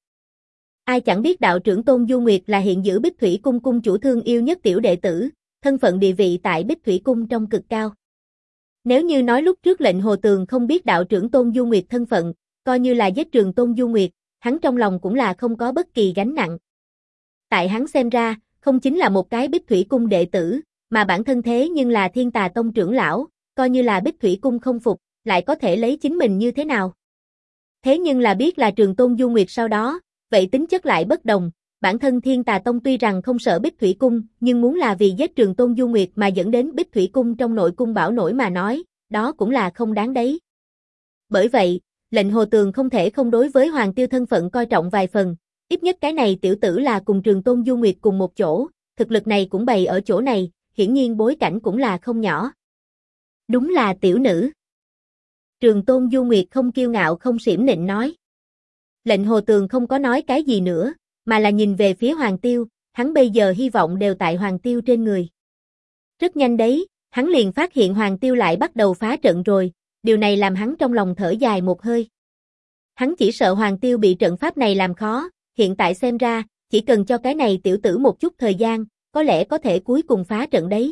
Ai chẳng biết đạo trưởng Tôn Du Nguyệt là hiện giữ Bích Thủy Cung cung chủ thương yêu nhất tiểu đệ tử, thân phận địa vị tại Bích Thủy Cung trong cực cao. Nếu như nói lúc trước lệnh Hồ Tường không biết đạo trưởng Tôn Du Nguyệt thân phận, coi như là giết Trường Tôn Du Nguyệt, hắn trong lòng cũng là không có bất kỳ gánh nặng. Tại hắn xem ra, không chính là một cái Bích Thủy Cung đệ tử, mà bản thân thế nhưng là Thiên Tà Tông trưởng lão, coi như là Bích Thủy Cung không phục, lại có thể lấy chính mình như thế nào. Thế nhưng là biết là Trường Tôn Du Nguyệt sau đó, vậy tính chất lại bất đồng, bản thân Thiên Tà Tông tuy rằng không sợ Bích Thủy Cung, nhưng muốn là vì giết Trường Tôn Du Nguyệt mà dẫn đến Bích Thủy Cung trong nội cung bão nổi mà nói, đó cũng là không đáng đấy. Bởi vậy, lệnh Hồ Tường không thể không đối với Hoàng Tiêu thân phận coi trọng vài phần, ít nhất cái này tiểu tử là cùng Trường Tôn Du Nguyệt cùng một chỗ, thực lực này cũng bày ở chỗ này, hiển nhiên bối cảnh cũng là không nhỏ. Đúng là tiểu nữ. Trường Tôn Du Nguyệt không kiêu ngạo không xiểm nịnh nói. Lệnh Hồ Tường không có nói cái gì nữa, mà là nhìn về phía Hoàng Tiêu, hắn bây giờ hy vọng đều tại Hoàng Tiêu trên người. Rất nhanh đấy, hắn liền phát hiện Hoàng Tiêu lại bắt đầu phá trận rồi, điều này làm hắn trong lòng thở dài một hơi. Hắn chỉ sợ Hoàng Tiêu bị trận pháp này làm khó, hiện tại xem ra, chỉ cần cho cái này tiểu tử một chút thời gian, có lẽ có thể cuối cùng phá trận đấy.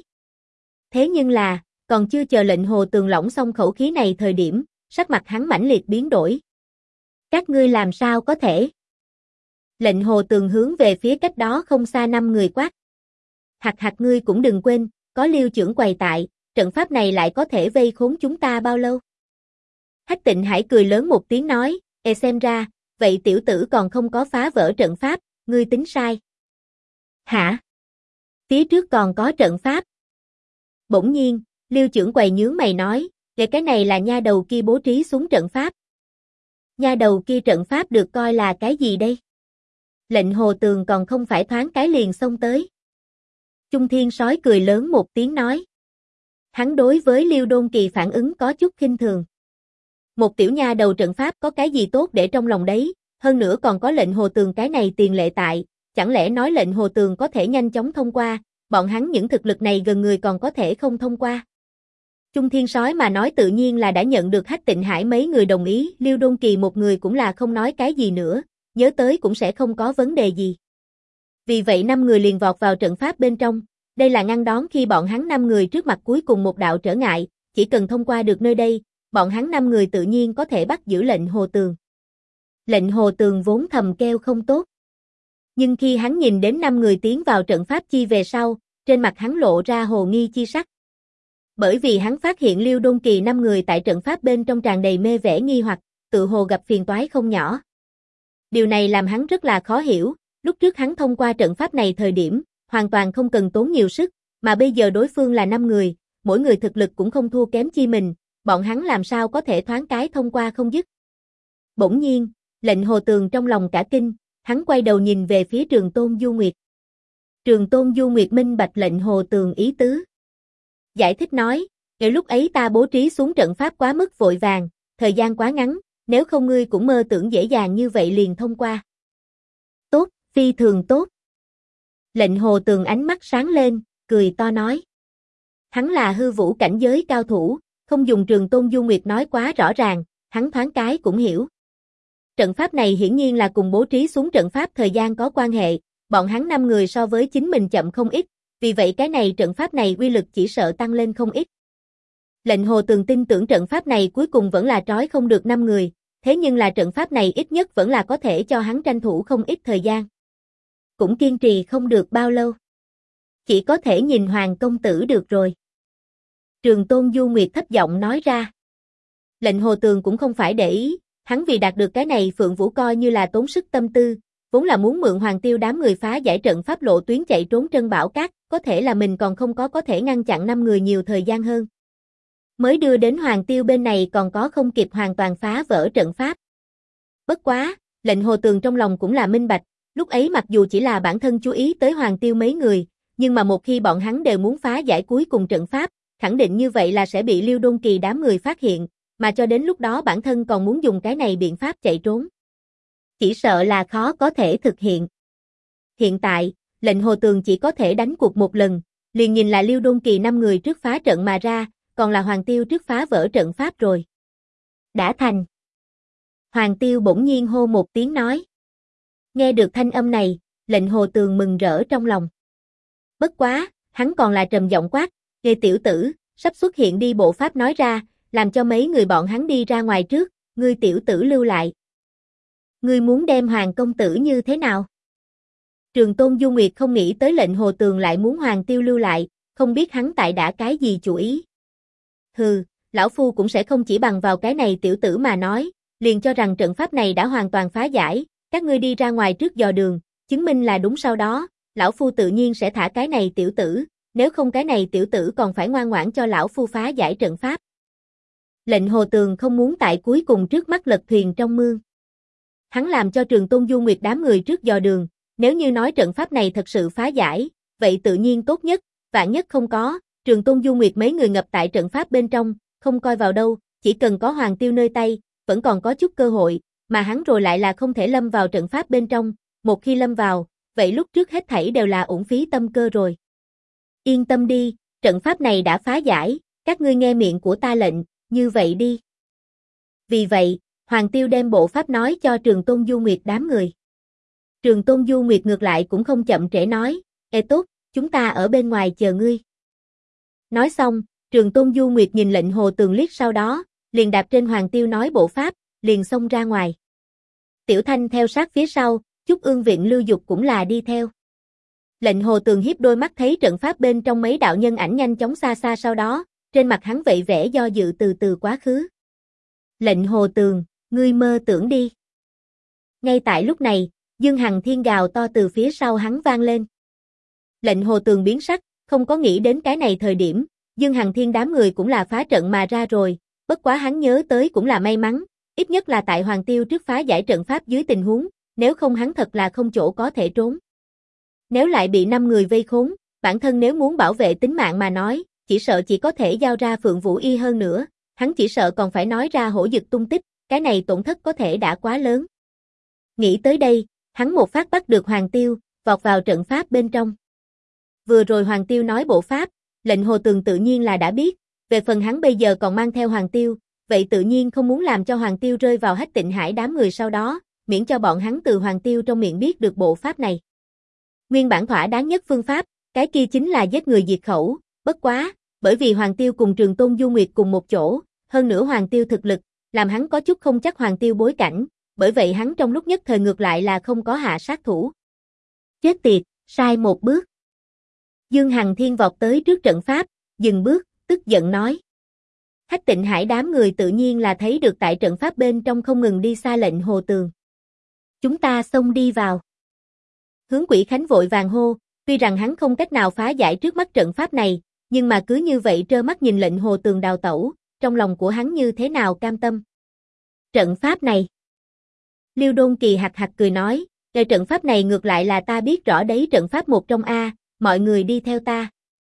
Thế nhưng là, còn chưa chờ lệnh Hồ Tường lỏng xong khẩu khí này thời điểm, sắc mặt hắn mãnh liệt biến đổi. Các ngươi làm sao có thể? Lệnh Hồ Tường hướng về phía cách đó không xa 5 người quát. Hạc ngươi cũng đừng quên, có Liêu trưởng quầy tại, trận pháp này lại có thể vây khốn chúng ta bao lâu? Hách Tịnh Hải cười lớn một tiếng nói, xem ra, vậy tiểu tử còn không có phá vỡ trận pháp, ngươi tính sai. Hả? Phía trước còn có trận pháp. Bỗng nhiên, Liêu trưởng quầy nhướng mày nói, cái này là nha đầu kia bố trí xuống trận pháp. Nha đầu kia trận pháp được coi là cái gì đây? Lệnh Hồ Tường còn không phải thoáng cái liền xông tới. Trung Thiên Sói cười lớn một tiếng nói. Hắn đối với Liêu Đôn Kỳ phản ứng có chút khinh thường. Một tiểu nha đầu trận pháp có cái gì tốt để trong lòng đấy, hơn nữa còn có lệnh Hồ Tường cái này tiền lệ tại, chẳng lẽ nói lệnh Hồ Tường có thể nhanh chóng thông qua, bọn hắn những thực lực này gần người còn có thể không thông qua. Chung Thiên Sói mà nói tự nhiên là đã nhận được Hách Tịnh Hải mấy người đồng ý, Liêu Đôn Kỳ một người cũng là không nói cái gì nữa, nhớ tới cũng sẽ không có vấn đề gì. Vì vậy 5 người liền vọt vào trận pháp bên trong, đây là ngăn đón khi bọn hắn 5 người trước mặt cuối cùng một đạo trở ngại, chỉ cần thông qua được nơi đây, bọn hắn 5 người tự nhiên có thể bắt giữ lệnh Hồ Tường. Lệnh Hồ Tường vốn thầm kêu không tốt. Nhưng khi hắn nhìn đến 5 người tiến vào trận pháp chi về sau, trên mặt hắn lộ ra hồ nghi chi sắc. Bởi vì hắn phát hiện Liêu Đôn Kỳ 5 người tại trận pháp bên trong tràn đầy mê vẻ nghi hoặc, tự hồ gặp phiền toái không nhỏ. Điều này làm hắn rất là khó hiểu, lúc trước hắn thông qua trận pháp này thời điểm, hoàn toàn không cần tốn nhiều sức, mà bây giờ đối phương là 5 người, mỗi người thực lực cũng không thua kém chi mình, bọn hắn làm sao có thể thoáng cái thông qua không dứt. Bỗng nhiên, lệnh Hồ Tường trong lòng cả kinh, hắn quay đầu nhìn về phía Trường Tôn Du Nguyệt. Trường Tôn Du Nguyệt minh bạch lệnh Hồ Tường ý tứ. Giải thích nói, lúc ấy ta bố trí xuống trận pháp quá mức vội vàng, thời gian quá ngắn, nếu không ngươi cũng mơ tưởng dễ dàng như vậy liền thông qua. Tốt, phi thường tốt. Lệnh Hồ Tường ánh mắt sáng lên, cười to nói. Hắn là hư vũ cảnh giới cao thủ, không dùng Trường Tôn Du Nguyệt nói quá rõ ràng, hắn thoáng cái cũng hiểu. Trận pháp này hiển nhiên là cùng bố trí xuống trận pháp thời gian có quan hệ, bọn hắn 5 người so với chính mình chậm không ít, vì vậy cái này trận pháp này uy lực chỉ sợ tăng lên không ít. Lệnh Hồ Tường tin tưởng trận pháp này cuối cùng vẫn là trói không được 5 người, thế nhưng là trận pháp này ít nhất vẫn là có thể cho hắn tranh thủ không ít thời gian. Cũng kiên trì không được bao lâu. Chỉ có thể nhìn Hoàng công tử được rồi. Trường Tôn Du Nguyệt thấp giọng nói ra. Lệnh Hồ Tường cũng không phải để ý, hắn vì đạt được cái này Phượng Vũ coi như là tốn sức tâm tư, vốn là muốn mượn Hoàng Tiêu đám người phá giải trận pháp lộ tuyến chạy trốn Trân Bảo Các, có thể là mình còn không có thể ngăn chặn 5 người nhiều thời gian hơn. Mới đưa đến Hoàng Tiêu bên này còn có không kịp hoàn toàn phá vỡ trận pháp. Bất quá, lệnh Hồ Tường trong lòng cũng là minh bạch, lúc ấy mặc dù chỉ là bản thân chú ý tới Hoàng Tiêu mấy người, nhưng mà một khi bọn hắn đều muốn phá giải cuối cùng trận pháp, khẳng định như vậy là sẽ bị Liêu Đôn Kỳ đám người phát hiện, mà cho đến lúc đó bản thân còn muốn dùng cái này biện pháp chạy trốn. Chỉ sợ là khó có thể thực hiện. Hiện tại, lệnh Hồ Tường chỉ có thể đánh cuộc một lần, liền nhìn là Liêu Đôn Kỳ 5 người trước phá trận mà ra, còn là Hoàng Tiêu trước phá vỡ trận pháp rồi. Đã thành. Hoàng Tiêu bỗng nhiên hô một tiếng nói. Nghe được thanh âm này, lệnh Hồ Tường mừng rỡ trong lòng. Bất quá, hắn còn là trầm giọng quát, "Ghê tiểu tử, sắp xuất hiện đi bộ pháp nói ra, làm cho mấy người bọn hắn đi ra ngoài trước, ngươi tiểu tử lưu lại." Ngươi muốn đem Hoàng công tử như thế nào? Trường Tôn Du Nguyệt không nghĩ tới lệnh Hồ Tường lại muốn Hoàng Tiêu lưu lại, không biết hắn tại đã cái gì chủ ý. Hừ, lão phu cũng sẽ không chỉ bằng vào cái này tiểu tử mà nói, liền cho rằng trận pháp này đã hoàn toàn phá giải, các ngươi đi ra ngoài trước dò đường, chứng minh là đúng sau đó, lão phu tự nhiên sẽ thả cái này tiểu tử, nếu không cái này tiểu tử còn phải ngoan ngoãn cho lão phu phá giải trận pháp. Lệnh Hồ Tường không muốn tại cuối cùng trước mắt lật thuyền trong mương. Hắn làm cho Trường Tôn Du Nguyệt đám người trước dò đường, nếu như nói trận pháp này thật sự phá giải, vậy tự nhiên tốt nhất, vạn nhất không có, Trường Tôn Du Nguyệt mấy người ngập tại trận pháp bên trong, không coi vào đâu, chỉ cần có Hoàng Tiêu nơi tay, vẫn còn có chút cơ hội, mà hắn rồi lại là không thể lâm vào trận pháp bên trong, một khi lâm vào, vậy lúc trước hết thảy đều là uổng phí tâm cơ rồi. Yên tâm đi, trận pháp này đã phá giải, các ngươi nghe miệng của ta lệnh, như vậy đi. Vì vậy, Hoàng Tiêu đem bộ pháp nói cho Trường Tôn Du Nguyệt đám người. Trường Tôn Du Nguyệt ngược lại cũng không chậm trễ nói, "Ê tốt, chúng ta ở bên ngoài chờ ngươi." Nói xong, Trường Tôn Du Nguyệt nhìn lệnh Hồ Tường liếc sau đó, liền đạp trên Hoàng Tiêu nói bộ pháp, liền xông ra ngoài. Tiểu Thanh theo sát phía sau, Chúc Ương Viện Lưu Dục cũng là đi theo. Lệnh Hồ Tường hiếp đôi mắt thấy trận pháp bên trong mấy đạo nhân ảnh nhanh chóng xa xa sau đó, trên mặt hắn vẫy vẻ do dự từ từ quá khứ. Lệnh Hồ Tường, ngươi mơ tưởng đi. Ngay tại lúc này, Dương Hằng Thiên gào to từ phía sau hắn vang lên. Lệnh Hồ Tường biến sắc, không có nghĩ đến cái này thời điểm, Dương Hằng Thiên đám người cũng là phá trận mà ra rồi, bất quá hắn nhớ tới cũng là may mắn, ít nhất là tại Hoàng Tiêu trước phá giải trận pháp dưới tình huống, nếu không hắn thật là không chỗ có thể trốn. Nếu lại bị 5 người vây khốn, bản thân nếu muốn bảo vệ tính mạng mà nói, chỉ sợ chỉ có thể giao ra Phượng Vũ Y hơn nữa, hắn chỉ sợ còn phải nói ra Hổ Dực tung tích, cái này tổn thất có thể đã quá lớn. Nghĩ tới đây, hắn một phát bắt được Hoàng Tiêu, vọt vào trận pháp bên trong. Vừa rồi Hoàng Tiêu nói bộ pháp, lệnh Hồ Tường tự nhiên là đã biết, về phần hắn bây giờ còn mang theo Hoàng Tiêu, vậy tự nhiên không muốn làm cho Hoàng Tiêu rơi vào Hách Tịnh Hải đám người sau đó, miễn cho bọn hắn từ Hoàng Tiêu trong miệng biết được bộ pháp này. Nguyên bản thỏa đáng nhất phương pháp, cái kia chính là giết người diệt khẩu, bất quá, bởi vì Hoàng Tiêu cùng Trường Tôn Du Nguyệt cùng một chỗ, hơn nữa Hoàng Tiêu thực lực, làm hắn có chút không chắc Hoàng Tiêu bối cảnh, bởi vậy hắn trong lúc nhất thời ngược lại là không có hạ sát thủ. Chết tiệt, sai một bước. Dương Hằng Thiên vọt tới trước trận pháp, dừng bước, tức giận nói. Hách Tịnh Hải đám người tự nhiên là thấy được tại trận pháp bên trong không ngừng đi xa lệnh Hồ Tường. Chúng ta xông đi vào. Hướng Quỷ Khánh vội vàng hô, tuy rằng hắn không cách nào phá giải trước mắt trận pháp này, nhưng mà cứ như vậy trơ mắt nhìn lệnh Hồ Tường đào tẩu, trong lòng của hắn như thế nào cam tâm. Trận pháp này. Liêu Đôn Kỳ hạc hạc cười nói, cái trận pháp này ngược lại là ta biết rõ đấy, trận pháp một trong A, mọi người đi theo ta.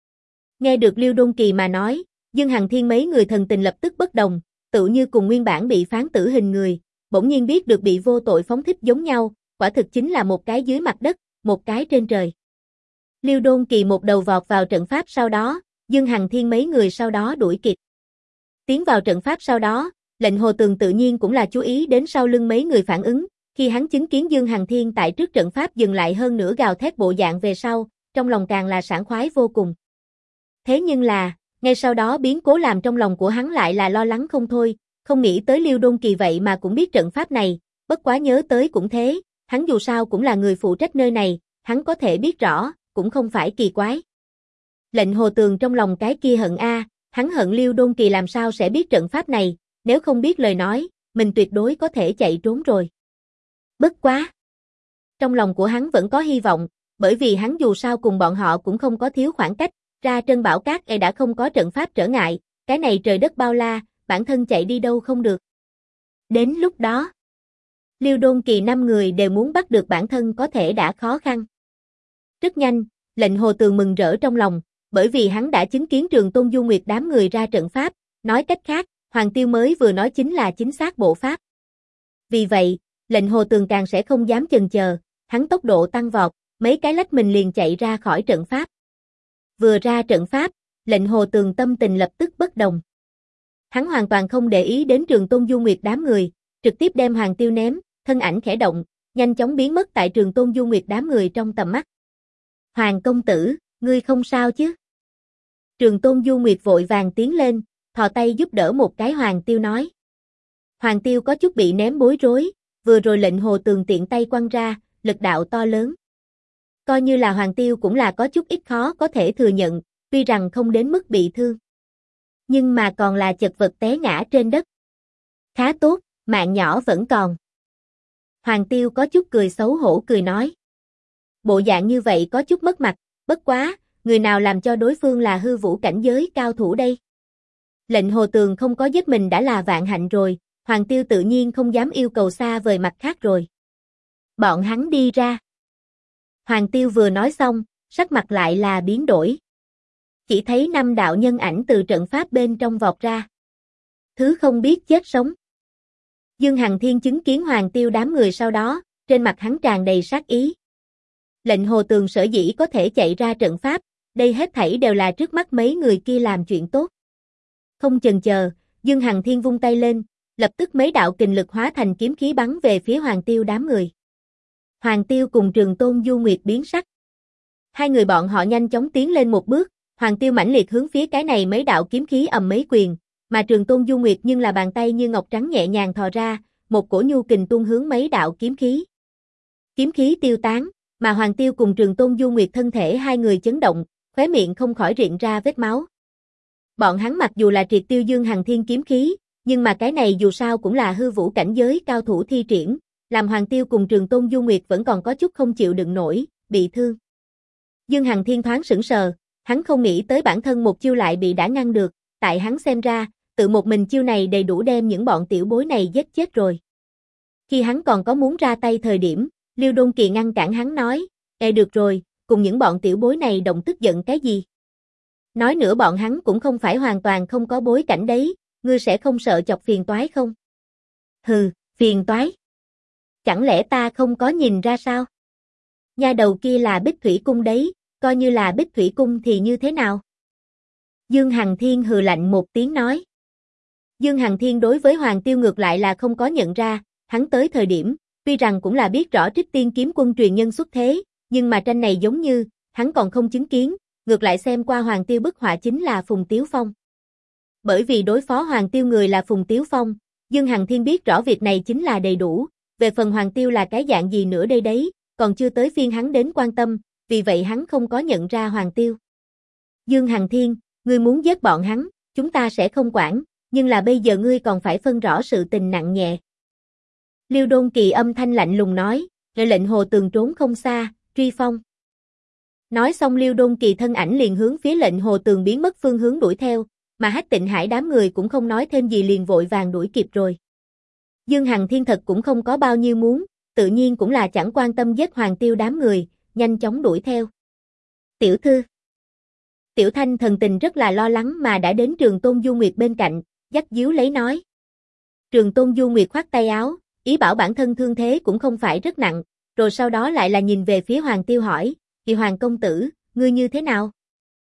Nghe được Liêu Đôn Kỳ mà nói, Dương Hằng Thiên mấy người thần tình lập tức bất đồng, tự như cùng nguyên bản bị phán tử hình người, bỗng nhiên biết được bị vô tội phóng thích giống nhau, quả thực chính là một cái dưới mặt đất, một cái trên trời. Liêu Đôn Kỳ một đầu vọt vào trận pháp sau đó, Dương Hằng Thiên mấy người sau đó đuổi kịp. Tiến vào trận pháp sau đó, lệnh Hồ Tường tự nhiên cũng là chú ý đến sau lưng mấy người phản ứng, khi hắn chứng kiến Dương Hằng Thiên tại trước trận pháp dừng lại hơn nửa gào thét bộ dạng về sau, trong lòng càng là sảng khoái vô cùng. Thế nhưng là, ngay sau đó biến cố làm trong lòng của hắn lại là lo lắng không thôi, không nghĩ tới Liêu Đôn Kỳ vậy mà cũng biết trận pháp này, bất quá nhớ tới cũng thế, hắn dù sao cũng là người phụ trách nơi này, hắn có thể biết rõ, cũng không phải kỳ quái. Lệnh Hồ Tường trong lòng cái kia hận a, hắn hận Liêu Đôn Kỳ làm sao sẽ biết trận pháp này, nếu không biết lời nói, mình tuyệt đối có thể chạy trốn rồi. Bất quá. Trong lòng của hắn vẫn có hy vọng, bởi vì hắn dù sao cùng bọn họ cũng không có thiếu khoảng cách, ra Trân Bảo Cát đã không có trận pháp trở ngại, cái này trời đất bao la, bản thân chạy đi đâu không được. Đến lúc đó, Liêu Đôn Kỳ 5 người đều muốn bắt được bản thân có thể đã khó khăn. Rất nhanh, lệnh Hồ Tường mừng rỡ trong lòng, bởi vì hắn đã chứng kiến Trường Tôn Du Nguyệt đám người ra trận pháp, nói cách khác, Hoàng Tiêu mới vừa nói chính là chính xác bộ pháp. Vì vậy, lệnh Hồ Tường càng sẽ không dám chần chờ, hắn tốc độ tăng vọt, mấy cái lách mình liền chạy ra khỏi trận pháp. Vừa ra trận pháp, lệnh Hồ Tường tâm tình lập tức bất đồng. Hắn hoàn toàn không để ý đến Trường Tôn Du Nguyệt đám người, trực tiếp đem Hoàng Tiêu ném, thân ảnh khẽ động, nhanh chóng biến mất tại Trường Tôn Du Nguyệt đám người trong tầm mắt. Hoàng công tử, ngươi không sao chứ? Trường Tôn Du Nguyệt vội vàng tiến lên, thò tay giúp đỡ một cái Hoàng Tiêu nói. Hoàng Tiêu có chút bị ném bối rối, vừa rồi lệnh Hồ Tường tiện tay quăng ra, lực đạo to lớn. Coi như là Hoàng Tiêu cũng là có chút ít khó có thể thừa nhận, tuy rằng không đến mức bị thương. Nhưng mà còn là chật vật té ngã trên đất. Khá tốt, mạng nhỏ vẫn còn. Hoàng Tiêu có chút cười xấu hổ cười nói. Bộ dạng như vậy có chút mất mặt, bất quá, người nào làm cho đối phương là hư vũ cảnh giới cao thủ đây? Lệnh Hồ Tường không có giết mình đã là vạn hạnh rồi, Hoàng Tiêu tự nhiên không dám yêu cầu xa vời mặt khác rồi. Bọn hắn đi ra. Hoàng Tiêu vừa nói xong, sắc mặt lại là biến đổi. Chỉ thấy 5 đạo nhân ảnh từ trận pháp bên trong vọt ra. Thứ không biết chết sống. Dương Hằng Thiên chứng kiến Hoàng Tiêu đám người sau đó, trên mặt hắn tràn đầy sát ý. Lệnh Hồ Tường sở dĩ có thể chạy ra trận pháp, đây hết thảy đều là trước mắt mấy người kia làm chuyện tốt. Không chần chờ, Dương Hằng Thiên vung tay lên, lập tức mấy đạo kình lực hóa thành kiếm khí bắn về phía Hoàng Tiêu đám người. Hoàng Tiêu cùng Trường Tôn Du Nguyệt biến sắc. Hai người bọn họ nhanh chóng tiến lên một bước, Hoàng Tiêu mãnh liệt hướng phía cái này mấy đạo kiếm khí ầm mấy quyền, mà Trường Tôn Du Nguyệt nhưng là bàn tay như ngọc trắng nhẹ nhàng thò ra, một cổ nhu kình tuôn hướng mấy đạo kiếm khí. Kiếm khí tiêu tán, mà Hoàng Tiêu cùng Trường Tôn Du Nguyệt thân thể hai người chấn động, khóe miệng không khỏi rịn ra vết máu. Bọn hắn mặc dù là triệt tiêu Dương Hằng Thiên kiếm khí, nhưng mà cái này dù sao cũng là hư vũ cảnh giới cao thủ thi triển, làm Hoàng Tiêu cùng Trường Tôn Du Nguyệt vẫn còn có chút không chịu đựng nổi, bị thương. Dương Hằng Thiên thoáng sững sờ, hắn không nghĩ tới bản thân một chiêu lại bị đã ngăn được, tại hắn xem ra, tự một mình chiêu này đầy đủ đem những bọn tiểu bối này giết chết rồi. Khi hắn còn có muốn ra tay thời điểm, Liêu Đôn Kỳ ngăn cản hắn nói, được rồi, cùng những bọn tiểu bối này động tức giận cái gì? Nói nữa bọn hắn cũng không phải hoàn toàn không có bối cảnh đấy, ngươi sẽ không sợ chọc phiền toái không? Hừ, phiền toái. Chẳng lẽ ta không có nhìn ra sao? Nha đầu kia là Bích Thủy Cung đấy, coi như là Bích Thủy Cung thì như thế nào? Dương Hằng Thiên hừ lạnh một tiếng nói. Dương Hằng Thiên đối với Hoàng Tiêu ngược lại là không có nhận ra, hắn tới thời điểm, tuy rằng cũng là biết rõ Trích Tiên kiếm quân truyền nhân xuất thế, nhưng mà tranh này giống như, hắn còn không chứng kiến, ngược lại xem qua Hoàng Tiêu bức họa chính là Phùng Tiếu Phong. Bởi vì đối phó Hoàng Tiêu người là Phùng Tiếu Phong, Dương Hằng Thiên biết rõ việc này chính là đầy đủ, về phần Hoàng Tiêu là cái dạng gì nữa đây đấy, còn chưa tới phiên hắn đến quan tâm, vì vậy hắn không có nhận ra Hoàng Tiêu. Dương Hằng Thiên, ngươi muốn giết bọn hắn, chúng ta sẽ không quản, nhưng là bây giờ ngươi còn phải phân rõ sự tình nặng nhẹ. Liêu Đôn Kỳ âm thanh lạnh lùng nói, lệnh Hồ Tường trốn không xa, truy phong. Nói xong Liêu Đôn Kỳ thân ảnh liền hướng phía lệnh Hồ Tường biến mất phương hướng đuổi theo, mà Hách Tịnh Hải đám người cũng không nói thêm gì liền vội vàng đuổi kịp rồi. Dương Hằng Thiên thật cũng không có bao nhiêu muốn, tự nhiên cũng là chẳng quan tâm giết Hoàng Tiêu đám người, nhanh chóng đuổi theo. Tiểu thư. Tiểu Thanh thần tình rất là lo lắng mà đã đến Trường Tôn Du Nguyệt bên cạnh, dắt díu lấy nói. Trường Tôn Du Nguyệt khoát tay áo, ý bảo bản thân thương thế cũng không phải rất nặng, rồi sau đó lại là nhìn về phía Hoàng Tiêu hỏi, thì Hoàng công tử, ngươi như thế nào?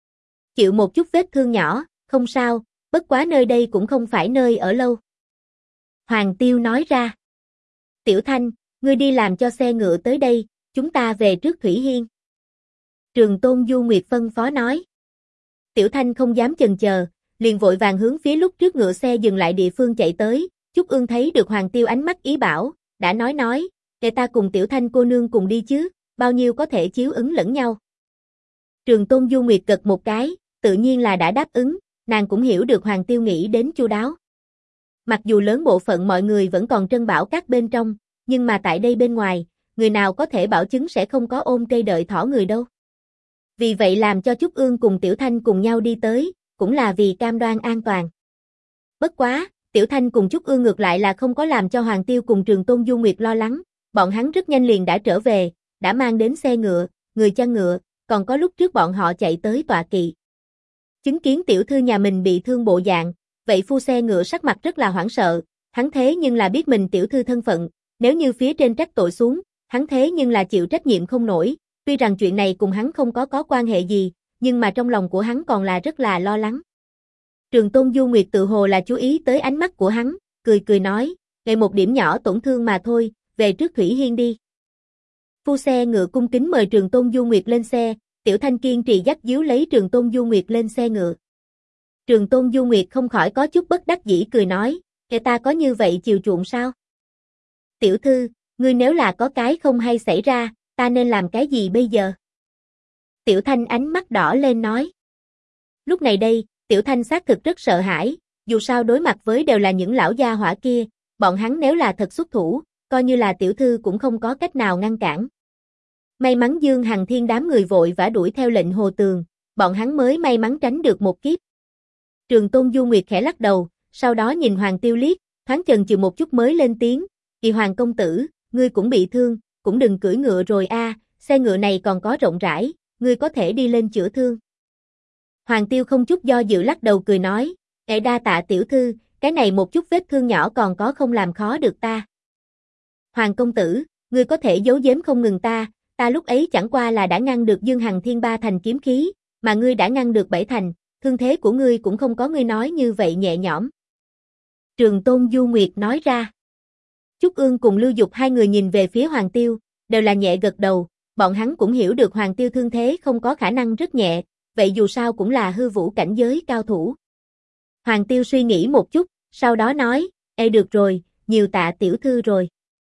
Chịu một chút vết thương nhỏ, không sao, bất quá nơi đây cũng không phải nơi ở lâu. Hoàng Tiêu nói ra. Tiểu Thanh, ngươi đi làm cho xe ngựa tới đây, chúng ta về trước Thủy Hiên. Trường Tôn Du Nguyệt phân phó nói. Tiểu Thanh không dám chần chờ, liền vội vàng hướng phía lúc trước ngựa xe dừng lại địa phương chạy tới, Trúc Ương thấy được Hoàng Tiêu ánh mắt ý bảo, đã nói, để ta cùng Tiểu Thanh cô nương cùng đi chứ, bao nhiêu có thể chiếu ứng lẫn nhau. Trường Tôn Du Nguyệt gật một cái, tự nhiên là đã đáp ứng, nàng cũng hiểu được Hoàng Tiêu nghĩ đến chu đáo. Mặc dù lớn bộ phận mọi người vẫn còn trân bảo các bên trong, nhưng mà tại đây bên ngoài, người nào có thể bảo chứng sẽ không có ôm cây đợi thỏ người đâu. Vì vậy làm cho Trúc Ương cùng Tiểu Thanh cùng nhau đi tới, cũng là vì cam đoan an toàn. Bất quá, Tiểu Thanh cùng Trúc Ương ngược lại là không có làm cho Hoàng Tiêu cùng Trường Tôn Du Nguyệt lo lắng, bọn hắn rất nhanh liền đã trở về, đã mang đến xe ngựa, người chăn ngựa, còn có lúc trước bọn họ chạy tới tọa kỵ. Chứng kiến tiểu thư nhà mình bị thương bộ dạng, vậy phu xe ngựa sắc mặt rất là hoảng sợ, hắn thế nhưng là biết mình tiểu thư thân phận, nếu như phía trên trách tội xuống, hắn thế nhưng là chịu trách nhiệm không nổi, tuy rằng chuyện này cùng hắn không có quan hệ gì, nhưng mà trong lòng của hắn còn là rất là lo lắng. Trường Tôn Du Nguyệt tự hồ là chú ý tới ánh mắt của hắn, cười nói, ngày một điểm nhỏ tổn thương mà thôi, về trước Thủy Hiên đi. Phu xe ngựa cung kính mời Trường Tôn Du Nguyệt lên xe, Tiểu Thanh kiên trì dắt díu lấy Trường Tôn Du Nguyệt lên xe ngựa. Trường Tôn Du Nguyệt không khỏi có chút bất đắc dĩ cười nói, kẻ ta có như vậy chiều chuộng sao? Tiểu thư, ngươi nếu là có cái không hay xảy ra, ta nên làm cái gì bây giờ? Tiểu Thanh ánh mắt đỏ lên nói. Lúc này đây, Tiểu Thanh xác thực rất sợ hãi, dù sao đối mặt với đều là những lão gia hỏa kia, bọn hắn nếu là thật xuất thủ, coi như là tiểu thư cũng không có cách nào ngăn cản. May mắn Dương Hằng Thiên đám người vội vã đuổi theo lệnh Hồ Tường, bọn hắn mới may mắn tránh được một kiếp. Trường Tôn Du Nguyệt khẽ lắc đầu, sau đó nhìn Hoàng Tiêu liếc, thoáng chần chừ một chút mới lên tiếng, "Kỳ Hoàng công tử, ngươi cũng bị thương, cũng đừng cưỡi ngựa rồi a, xe ngựa này còn có rộng rãi, ngươi có thể đi lên chữa thương." Hoàng Tiêu không chút do dự lắc đầu cười nói, Đa tạ tiểu thư, cái này một chút vết thương nhỏ còn có không làm khó được ta." "Hoàng công tử, ngươi có thể giấu giếm không ngừng ta lúc ấy chẳng qua là đã ngăn được Dương Hằng Thiên 3 thành kiếm khí, mà ngươi đã ngăn được 7 thành, thương thế của ngươi cũng không có ngươi nói như vậy nhẹ nhõm." Trường Tôn Du Nguyệt nói ra. Trúc Ương cùng Lưu Dục hai người nhìn về phía Hoàng Tiêu, đều là nhẹ gật đầu, bọn hắn cũng hiểu được Hoàng Tiêu thương thế không có khả năng rất nhẹ, vậy dù sao cũng là hư vũ cảnh giới cao thủ. Hoàng Tiêu suy nghĩ một chút, sau đó nói, được rồi, nhiều tạ tiểu thư rồi."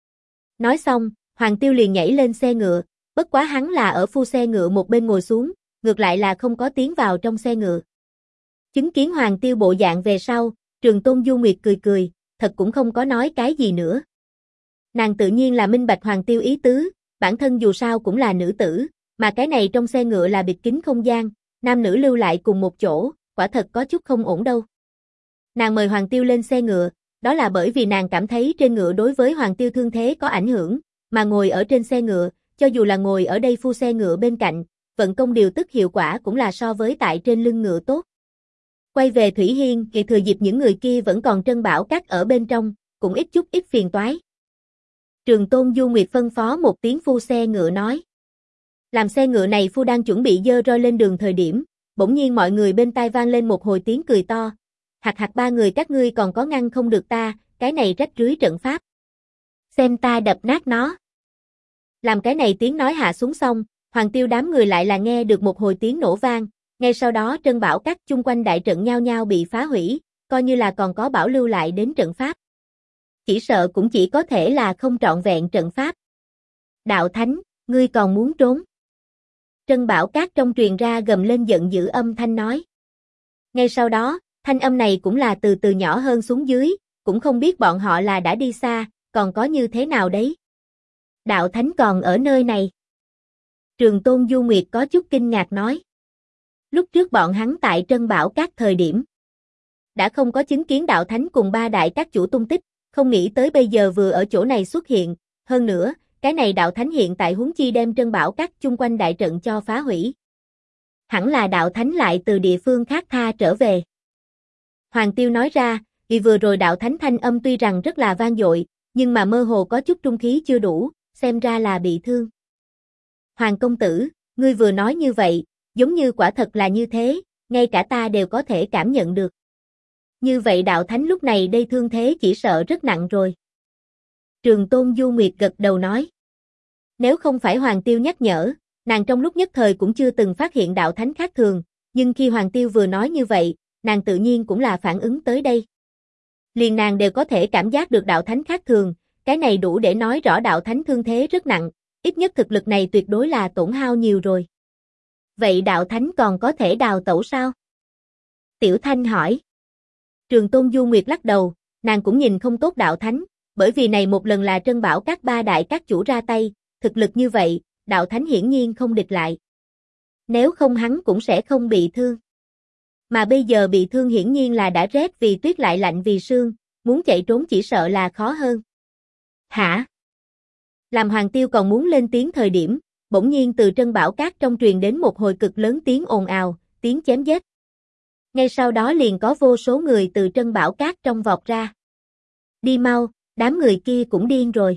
Nói xong, Hoàng Tiêu liền nhảy lên xe ngựa, bất quá hắn là ở phu xe ngựa một bên ngồi xuống, ngược lại là không có tiến vào trong xe ngựa. Chứng kiến Hoàng Tiêu bộ dạng về sau, Trường Tôn Du Nguyệt cười, thật cũng không có nói cái gì nữa. Nàng tự nhiên là minh bạch Hoàng Tiêu ý tứ, bản thân dù sao cũng là nữ tử, mà cái này trong xe ngựa là bịt kín không gian, nam nữ lưu lại cùng một chỗ, quả thật có chút không ổn đâu. Nàng mời Hoàng Tiêu lên xe ngựa, đó là bởi vì nàng cảm thấy trên ngựa đối với Hoàng Tiêu thương thế có ảnh hưởng, mà ngồi ở trên xe ngựa, cho dù là ngồi ở đây phu xe ngựa bên cạnh, vận công điều tức hiệu quả cũng là so với tại trên lưng ngựa tốt. Quay về Thủy Hiên, thì thừa dịp những người kia vẫn còn trân bảo các ở bên trong, cũng ít phiền toái. Trường Tôn Du Nguyệt phân phó một tiếng phu xe ngựa nói. Làm xe ngựa này phu đang chuẩn bị dơ roi lên đường thời điểm, bỗng nhiên mọi người bên tai vang lên một hồi tiếng cười to. Hạc hạc, ba người các ngươi còn có ngăn không được ta, cái này rách rưới trận pháp. Xem ta đập nát nó. Làm cái này tiếng nói hạ xuống xong, Hoàng Tiêu đám người lại là nghe được một hồi tiếng nổ vang, ngay sau đó Trân Bảo Các chung quanh đại trận nhao nhao bị phá hủy, coi như là còn có bảo lưu lại đến trận pháp. Chỉ sợ cũng chỉ có thể là không trọn vẹn trận pháp. Đạo Thánh, ngươi còn muốn trốn? Trân Bảo Các trong truyền ra gầm lên giận dữ âm thanh nói. Ngay sau đó, thanh âm này cũng là từ từ nhỏ hơn xuống dưới, cũng không biết bọn họ là đã đi xa, còn có như thế nào đấy. Đạo Thánh còn ở nơi này. Trường Tôn Du Nguyệt có chút kinh ngạc nói. Lúc trước bọn hắn tại Trân Bảo Các thời điểm, đã không có chứng kiến Đạo Thánh cùng ba đại các chủ tung tích, không nghĩ tới bây giờ vừa ở chỗ này xuất hiện, hơn nữa, cái này Đạo Thánh hiện tại huống chi đem Trân Bảo Các chung quanh đại trận cho phá hủy. Hẳn là Đạo Thánh lại từ địa phương khác tha trở về. Hoàng Tiêu nói ra, vì vừa rồi Đạo Thánh thanh âm tuy rằng rất là vang dội, nhưng mà mơ hồ có chút trung khí chưa đủ, xem ra là bị thương. Hoàng công tử, ngươi vừa nói như vậy, giống như quả thật là như thế, ngay cả ta đều có thể cảm nhận được. Như vậy Đạo Thánh lúc này đây thương thế chỉ sợ rất nặng rồi. Trường Tôn Du Nguyệt gật đầu nói. Nếu không phải Hoàng Tiêu nhắc nhở, nàng trong lúc nhất thời cũng chưa từng phát hiện Đạo Thánh khác thường, nhưng khi Hoàng Tiêu vừa nói như vậy, nàng tự nhiên cũng là phản ứng tới đây. Liền nàng đều có thể cảm giác được Đạo Thánh khác thường, cái này đủ để nói rõ Đạo Thánh thương thế rất nặng, ít nhất thực lực này tuyệt đối là tổn hao nhiều rồi. Vậy Đạo Thánh còn có thể đào tẩu sao? Tiểu Thanh hỏi. Trường Tôn Du Nguyệt lắc đầu, nàng cũng nhìn không tốt Đạo Thánh, bởi vì này một lần là Trân Bảo Các ba đại các chủ ra tay, thực lực như vậy, Đạo Thánh hiển nhiên không địch lại. Nếu không hắn cũng sẽ không bị thương. Mà bây giờ bị thương hiển nhiên là đã rét vì tuyết lại lạnh vì sương, muốn chạy trốn chỉ sợ là khó hơn. Hả? Làm Hoàng Tiêu còn muốn lên tiếng thời điểm, bỗng nhiên từ Trân Bảo Các trong truyền đến một hồi cực lớn tiếng ồn ào, tiếng chém giết. Ngay sau đó liền có vô số người từ Trân Bảo Các trong vọt ra. Đi mau, đám người kia cũng điên rồi.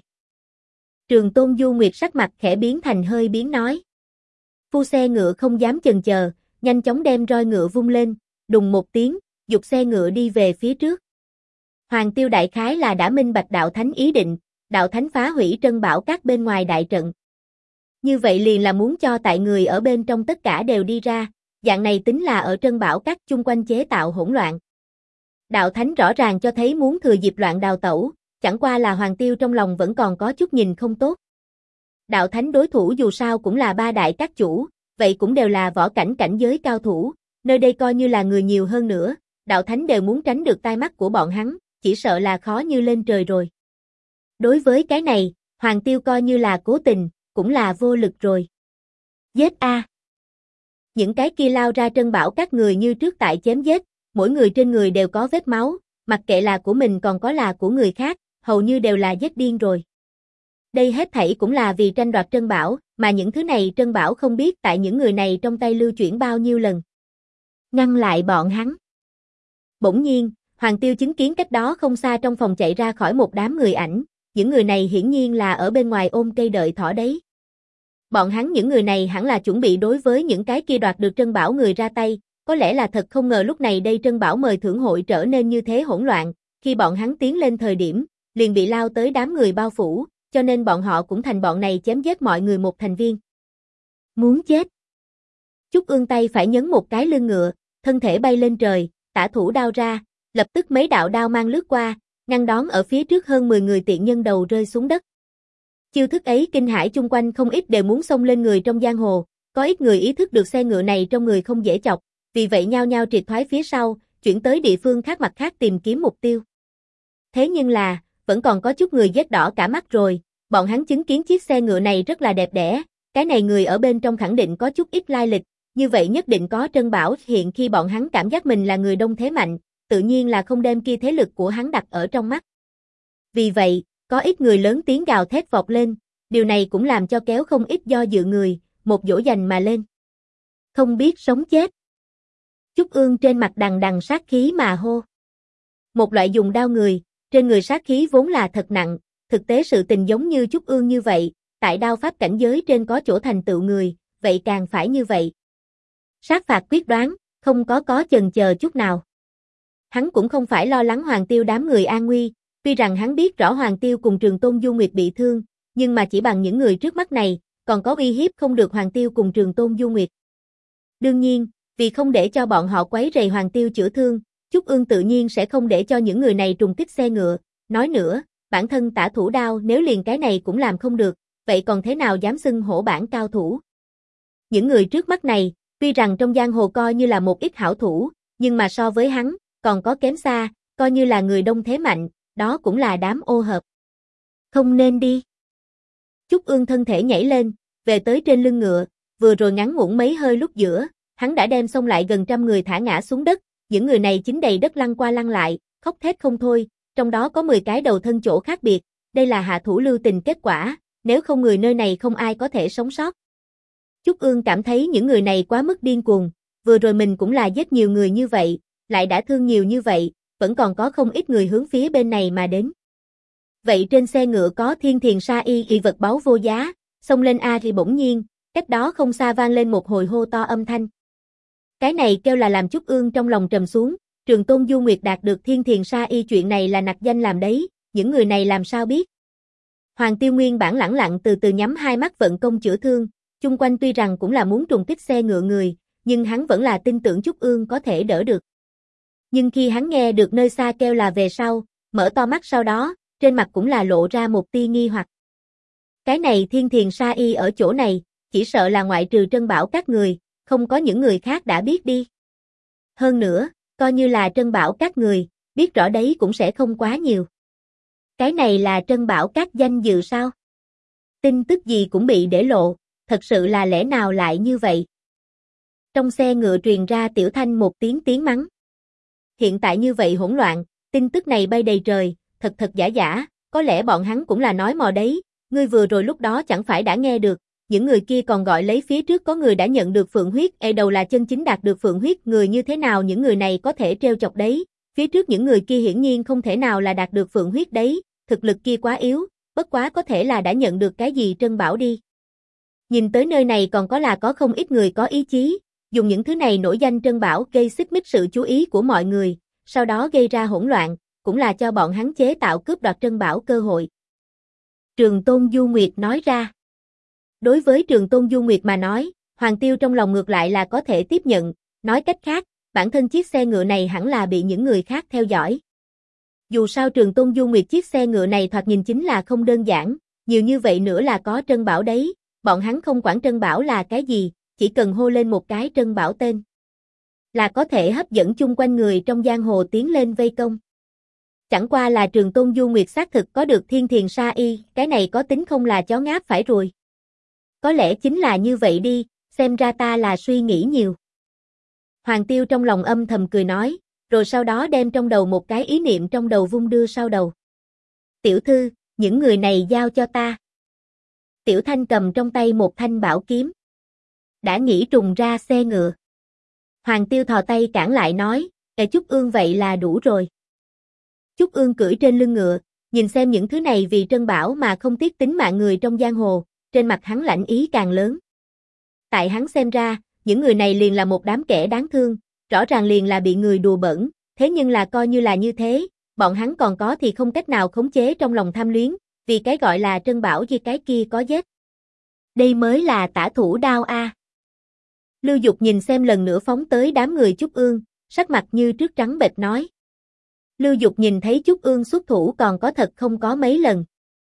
Trường Tôn Du Nguyệt sắc mặt khẽ biến thành hơi biến nói. Phu xe ngựa không dám chần chờ, nhanh chóng đem roi ngựa vung lên, đùng một tiếng, giục xe ngựa đi về phía trước. Hoàng Tiêu đại khái là đã minh bạch Đạo Thánh ý định, Đạo Thánh phá hủy Trân Bảo Các bên ngoài đại trận. Như vậy liền là muốn cho tại người ở bên trong tất cả đều đi ra, dạng này tính là ở Trân Bảo Các chung quanh chế tạo hỗn loạn. Đạo Thánh rõ ràng cho thấy muốn thừa dịp loạn đào tẩu, chẳng qua là Hoàng Tiêu trong lòng vẫn còn có chút nhìn không tốt. Đạo Thánh đối thủ dù sao cũng là ba đại các chủ, vậy cũng đều là võ cảnh cảnh giới cao thủ, nơi đây coi như là người nhiều hơn nữa, Đạo Thánh đều muốn tránh được tai mắt của bọn hắn, chỉ sợ là khó như lên trời rồi. Đối với cái này, Hoàng Tiêu coi như là cố tình, cũng là vô lực rồi. Giết a! Những cái kia lao ra Trân Bảo Các người như trước tại chém giết, mỗi người trên người đều có vết máu, mặc kệ là của mình còn có là của người khác, hầu như đều là giết điên rồi. Đây hết thảy cũng là vì tranh đoạt Trân Bảo, mà những thứ này Trân Bảo không biết tại những người này trong tay lưu chuyển bao nhiêu lần. Ngăn lại bọn hắn. Bỗng nhiên, Hoàng Tiêu chứng kiến cách đó không xa trong phòng chạy ra khỏi một đám người ảnh, những người này hiển nhiên là ở bên ngoài ôm cây đợi thỏ đấy. Bọn hắn những người này hẳn là chuẩn bị đối với những cái kia đoạt được Trân Bảo người ra tay, có lẽ là thật không ngờ lúc này đây Trân Bảo mời thưởng hội trở nên như thế hỗn loạn, khi bọn hắn tiến lên thời điểm, liền bị lao tới đám người bao phủ, cho nên bọn họ cũng thành bọn này chém giết mọi người một thành viên. Muốn chết. Trúc Ương tay phải nhấn một cái lưng ngựa, thân thể bay lên trời, tả thủ đao ra, lập tức mấy đạo đao mang lướt qua, ngăn đón ở phía trước hơn 10 người tiện nhân đầu rơi xuống đất. Chiêu thức ấy kinh hãi chung quanh không ít đều muốn xông lên người trong giang hồ, có ít người ý thức được xe ngựa này trong người không dễ chọc, vì vậy nhao nhao triệt thoái phía sau, chuyển tới địa phương khác mặt khác tìm kiếm mục tiêu. Thế nhưng là, vẫn còn có chút người giết đỏ cả mắt rồi, bọn hắn chứng kiến chiếc xe ngựa này rất là đẹp đẽ, cái này người ở bên trong khẳng định có chút ít lai lịch, như vậy nhất định có Trân Bảo hiện khi bọn hắn cảm giác mình là người đông thế mạnh, tự nhiên là không đem kia thế lực của hắn đặt ở trong mắt. Vì vậy, có ít người lớn tiếng gào thét vọt lên, điều này cũng làm cho kéo không ít do dự người, một dỗ dành mà lên. Không biết sống chết. Trúc Ương trên mặt đằng đằng sát khí mà hô. Một loại dùng đao người, trên người sát khí vốn là thật nặng, thực tế sự tình giống như Trúc Ương như vậy, tại đao pháp cảnh giới trên có chỗ thành tựu người, vậy càng phải như vậy. Sát phạt quyết đoán, không có chần chờ chút nào. Hắn cũng không phải lo lắng Hoàng Tiêu đám người an nguy, tuy rằng hắn biết rõ Hoàng Tiêu cùng Trường Tôn Du Nguyệt bị thương, nhưng mà chỉ bằng những người trước mắt này, còn có uy hiếp không được Hoàng Tiêu cùng Trường Tôn Du Nguyệt. Đương nhiên, vì không để cho bọn họ quấy rầy Hoàng Tiêu chữa thương, Trúc Ương tự nhiên sẽ không để cho những người này trùng kích xe ngựa, nói nữa, bản thân Tả Thủ Đao nếu liền cái này cũng làm không được, vậy còn thế nào dám xưng hổ bản cao thủ. Những người trước mắt này, tuy rằng trong giang hồ coi như là một ít hảo thủ, nhưng mà so với hắn, còn có kém xa, coi như là người đông thế mạnh, đó cũng là đám ô hợp. Không nên đi. Trúc Ương thân thể nhảy lên, về tới trên lưng ngựa, vừa rồi ngắn ngủn mấy hơi lúc giữa, hắn đã đem xông lại gần 100 người thả ngã xuống đất, những người này chính đầy đất lăn qua lăn lại, khóc thét không thôi, trong đó có 10 cái đầu thân chỗ khác biệt, đây là hạ thủ lưu tình kết quả, nếu không người nơi này không ai có thể sống sót. Trúc Ương cảm thấy những người này quá mức điên cuồng, vừa rồi mình cũng là giết nhiều người như vậy, lại đã thương nhiều như vậy, vẫn còn có không ít người hướng phía bên này mà đến. Vậy trên xe ngựa có Thiên Thiền Sa y vật báu vô giá, xông lên a thì bỗng nhiên, cách đó không xa vang lên một hồi hô to âm thanh. Cái này kêu là làm Trúc Ương trong lòng trầm xuống, Trường Tôn Du Nguyệt đạt được Thiên Thiền Sa y chuyện này là nặc danh làm đấy, những người này làm sao biết. Hoàng Tiêu nguyên bản lẳng lặng từ từ nhắm hai mắt vận công chữa thương, chung quanh tuy rằng cũng là muốn trùng kích xe ngựa người, nhưng hắn vẫn là tin tưởng Trúc Ương có thể đỡ được. Nhưng khi hắn nghe được nơi xa kêu là về sau, mở to mắt sau đó, trên mặt cũng là lộ ra một tia nghi hoặc. Cái này Thiên Thiền Sa y ở chỗ này, chỉ sợ là ngoại trừ Trân Bảo các người, không có những người khác đã biết đi. Hơn nữa, coi như là Trân Bảo các người, biết rõ đấy cũng sẽ không quá nhiều. Cái này là Trân Bảo các danh dự sao? Tin tức gì cũng bị để lộ, thật sự là lẽ nào lại như vậy? Trong xe ngựa truyền ra Tiểu Thanh một tiếng mắng. Hiện tại như vậy hỗn loạn, tin tức này bay đầy trời, thật giả, có lẽ bọn hắn cũng là nói mò đấy, ngươi vừa rồi lúc đó chẳng phải đã nghe được, những người kia còn gọi lấy phía trước có người đã nhận được phượng huyết, đầu là chân chính đạt được phượng huyết, người như thế nào những người này có thể trêu chọc đấy, phía trước những người kia hiển nhiên không thể nào là đạt được phượng huyết đấy, thực lực kia quá yếu, bất quá có thể là đã nhận được cái gì Trân Bảo đi. Nhìn tới nơi này còn có không ít người có ý chí, dùng những thứ này nổi danh Trân Bảo gây xích mích sự chú ý của mọi người, sau đó gây ra hỗn loạn, cũng là cho bọn hắn chế tạo cướp đoạt Trân Bảo cơ hội. Trường Tôn Du Nguyệt nói ra. Đối với Trường Tôn Du Nguyệt mà nói, Hoàng Tiêu trong lòng ngược lại là có thể tiếp nhận, nói cách khác, bản thân chiếc xe ngựa này hẳn là bị những người khác theo dõi. Dù sao Trường Tôn Du Nguyệt chiếc xe ngựa này thoạt nhìn chính là không đơn giản, nhiều như vậy nữa là có Trân Bảo đấy, bọn hắn không quản Trân Bảo là cái gì, chỉ cần hô lên một cái Trân Bảo tên, là có thể hấp dẫn chung quanh người trong giang hồ tiến lên vây công. Chẳng qua là Trường Tôn Du Nguyệt xác thực có được Thiên Thiền Sa y, cái này có tính không là chó ngáp phải rồi. Có lẽ chính là như vậy đi, xem ra ta là suy nghĩ nhiều. Hoàng Tiêu trong lòng âm thầm cười nói, rồi sau đó đem trong đầu một cái ý niệm trong đầu vung đưa sau đầu. Tiểu thư, những người này giao cho ta. Tiểu Thanh cầm trong tay một thanh bảo kiếm. Đã nghĩ trùng ra xe ngựa. Hoàng Tiêu thò tay cản lại nói, Trúc Ương vậy là đủ rồi. Trúc Ương cưỡi trên lưng ngựa, nhìn xem những thứ này vì Trân Bảo mà không tiếc tính mạng người trong giang hồ, trên mặt hắn lạnh ý càng lớn. Tại hắn xem ra, những người này liền là một đám kẻ đáng thương, rõ ràng liền là bị người đùa bỡn, thế nhưng là coi như là như thế, bọn hắn còn có thì không cách nào khống chế trong lòng tham luyến, vì cái gọi là Trân Bảo như cái kia có giết. Đây mới là Tả Thủ Đao a. Lưu Dục nhìn xem lần nữa phóng tới đám người Trúc Ương, sắc mặt như trước trắng bệch nói. Lưu Dục nhìn thấy Trúc Ương xuất thủ còn có thật không có mấy lần.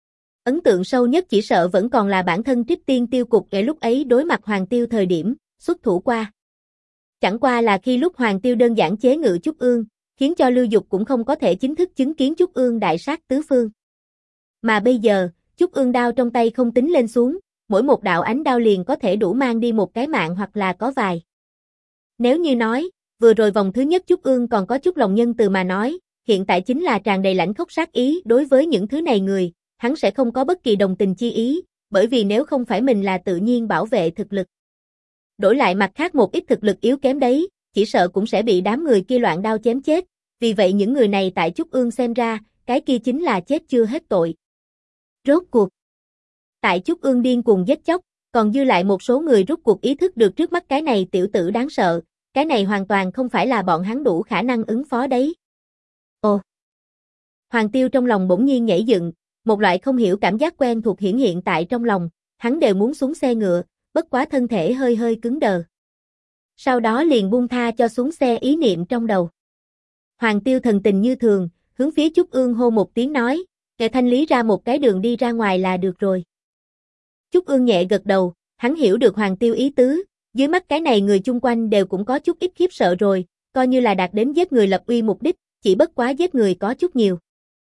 Ấn tượng sâu nhất chỉ sợ vẫn còn là bản thân Trích Tiên Tiêu Cục ở lúc ấy đối mặt Hoàng Tiêu thời điểm, xuất thủ qua. Chẳng qua là khi lúc Hoàng Tiêu đơn giản chế ngự Trúc Ương, khiến cho Lưu Dục cũng không có thể chính thức chứng kiến Trúc Ương đại sát tứ phương. Mà bây giờ, Trúc Ương đao trong tay không tính lên xuống, mỗi một đạo ánh đao liền có thể đủ mang đi một cái mạng hoặc là có vài. Nếu như nói, vừa rồi vòng thứ nhất Trúc Ương còn có chút lòng nhân từ mà nói, hiện tại chính là tràn đầy lãnh khốc sát ý đối với những thứ này người, hắn sẽ không có bất kỳ đồng tình chi ý, bởi vì nếu không phải mình là tự nhiên bảo vệ thực lực. Đổi lại mặt khác một ít thực lực yếu kém đấy, chỉ sợ cũng sẽ bị đám người kia loạn đao chém chết, vì vậy những người này tại Trúc Ương xem ra, cái kia chính là chết chưa hết tội. Rốt cuộc, tại Trúc Ương điên cuồng giết chóc, còn dư lại một số người rút cuộc ý thức được trước mắt cái này tiểu tử đáng sợ, cái này hoàn toàn không phải là bọn hắn đủ khả năng ứng phó đấy. Ồ! Hoàng Tiêu trong lòng bỗng nhiên nhảy dựng, một loại không hiểu cảm giác quen thuộc hiển hiện tại trong lòng, hắn đều muốn xuống xe ngựa, bất quá thân thể hơi hơi cứng đờ. Sau đó liền buông tha cho xuống xe ý niệm trong đầu. Hoàng Tiêu thần tình như thường, hướng phía Trúc Ương hô một tiếng nói, kẻ thanh lý ra một cái đường đi ra ngoài là được rồi. Trúc Ương nhẹ gật đầu, hắn hiểu được Hoàng Tiêu ý tứ, dưới mắt cái này người chung quanh đều cũng có chút ít khiếp sợ rồi, coi như là đạt đến giết người lập uy mục đích, chỉ bất quá giết người có chút nhiều.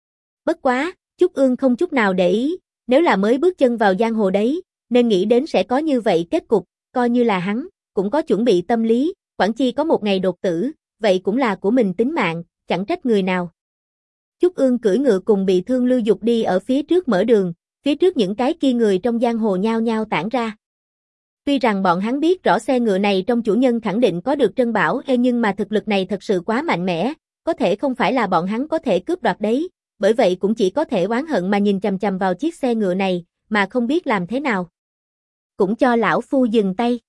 Bất quá, Trúc Ương không chút nào để ý, nếu là mới bước chân vào giang hồ đấy, nên nghĩ đến sẽ có như vậy kết cục, coi như là hắn, cũng có chuẩn bị tâm lý, quản chi có một ngày đột tử, vậy cũng là của mình tính mạng, chẳng trách người nào. Trúc Ương cưỡi ngựa cùng bị thương Lưu Dục đi ở phía trước mở đường, phía trước những cái kia người trong giang hồ nhao nhao tản ra. Tuy rằng bọn hắn biết rõ xe ngựa này trong chủ nhân khẳng định có được trân bảo nhưng mà thực lực này thật sự quá mạnh mẽ, có thể không phải là bọn hắn có thể cướp đoạt đấy, bởi vậy cũng chỉ có thể oán hận mà nhìn chằm chằm vào chiếc xe ngựa này, mà không biết làm thế nào. Cũng cho lão phu dừng tay.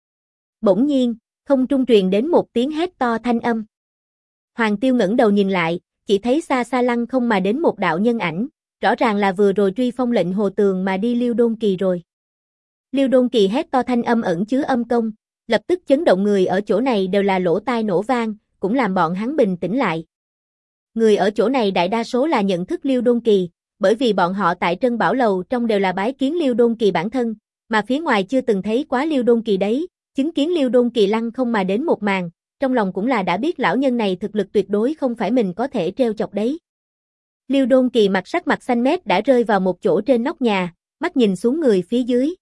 Bỗng nhiên, không trung truyền đến một tiếng hét to thanh âm. Hoàng Tiêu ngẩng đầu nhìn lại, chỉ thấy xa xa lăng không mà đến một đạo nhân ảnh, rõ ràng là vừa rồi truy phong lệnh Hồ Tường mà đi Liêu Đôn Kỳ rồi. Liêu Đôn Kỳ hét to thanh âm ẩn chứa âm công, lập tức chấn động người ở chỗ này đều là lỗ tai nổ vang, cũng làm bọn hắn bình tĩnh lại. Người ở chỗ này đại đa số là nhận thức Liêu Đôn Kỳ, bởi vì bọn họ tại Trân Bảo Lầu trong đều là bái kiến Liêu Đôn Kỳ bản thân, mà phía ngoài chưa từng thấy quá Liêu Đôn Kỳ đấy, chứng kiến Liêu Đôn Kỳ lăng không mà đến một màn, trong lòng cũng là đã biết lão nhân này thực lực tuyệt đối không phải mình có thể trêu chọc đấy. Liêu Đôn Kỳ sắc mặt xanh mét đã rơi vào một chỗ trên nóc nhà, mắt nhìn xuống người phía dưới.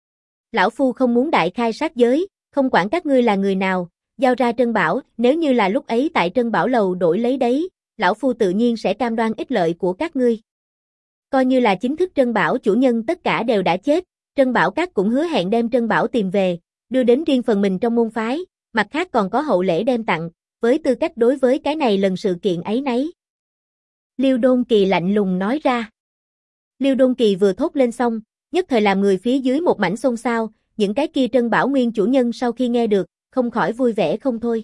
Lão phu không muốn đại khai sát giới, không quản các ngươi là người nào, giao ra Trân Bảo, nếu như là lúc ấy tại Trân Bảo Lầu đổi lấy đấy, lão phu tự nhiên sẽ cam đoan ích lợi của các ngươi. Coi như là chính thức Trân Bảo chủ nhân tất cả đều đã chết, Trân Bảo Các cũng hứa hẹn đem Trân Bảo tìm về, đưa đến riêng phần mình trong môn phái, mặt khác còn có hậu lễ đem tặng, với tư cách đối với cái này lần sự kiện ấy nấy. Liêu Đôn Kỳ lạnh lùng nói ra. Liêu Đôn Kỳ vừa thốt lên xong, nhất thời làm người phía dưới một mảnh xôn xao, những cái kia Trân Bảo nguyên chủ nhân sau khi nghe được, không khỏi vui vẻ không thôi.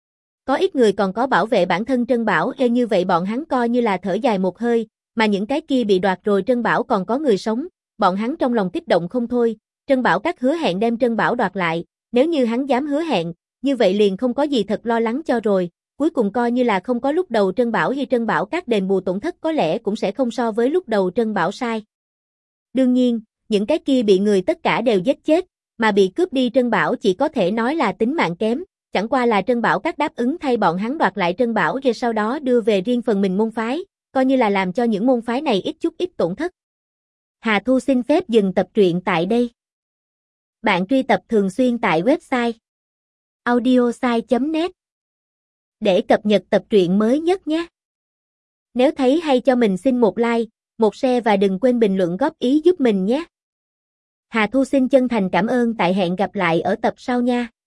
Có ít người còn có bảo vệ bản thân Trân Bảo như vậy bọn hắn coi như là thở dài một hơi, mà những cái kia bị đoạt rồi Trân Bảo còn có người sống, bọn hắn trong lòng kích động không thôi, Trân Bảo Các hứa hẹn đem Trân Bảo đoạt lại, nếu như hắn dám hứa hẹn, như vậy liền không có gì thật lo lắng cho rồi, cuối cùng coi như là không có lúc đầu Trân Bảo hay Trân Bảo Các đền bù tổn thất có lẽ cũng sẽ không so với lúc đầu Trân Bảo sai. Đương nhiên, những cái kia bị người tất cả đều giết chết, mà bị cướp đi Trân Bảo chỉ có thể nói là tính mạng kém, chẳng qua là Trân Bảo Các đáp ứng thay bọn hắn đoạt lại Trân Bảo rồi sau đó đưa về riêng phần mình môn phái, coi như là làm cho những môn phái này ít chút ít tổn thất. Hà Thu xin phép dừng tập truyện tại đây. Bạn truy tập thường xuyên tại website audiosai.net để cập nhật tập truyện mới nhất nhé. Nếu thấy hay cho mình xin một like, một share và đừng quên bình luận góp ý giúp mình nhé. Hà Thu xin chân thành cảm ơn tại hẹn gặp lại ở tập sau nha.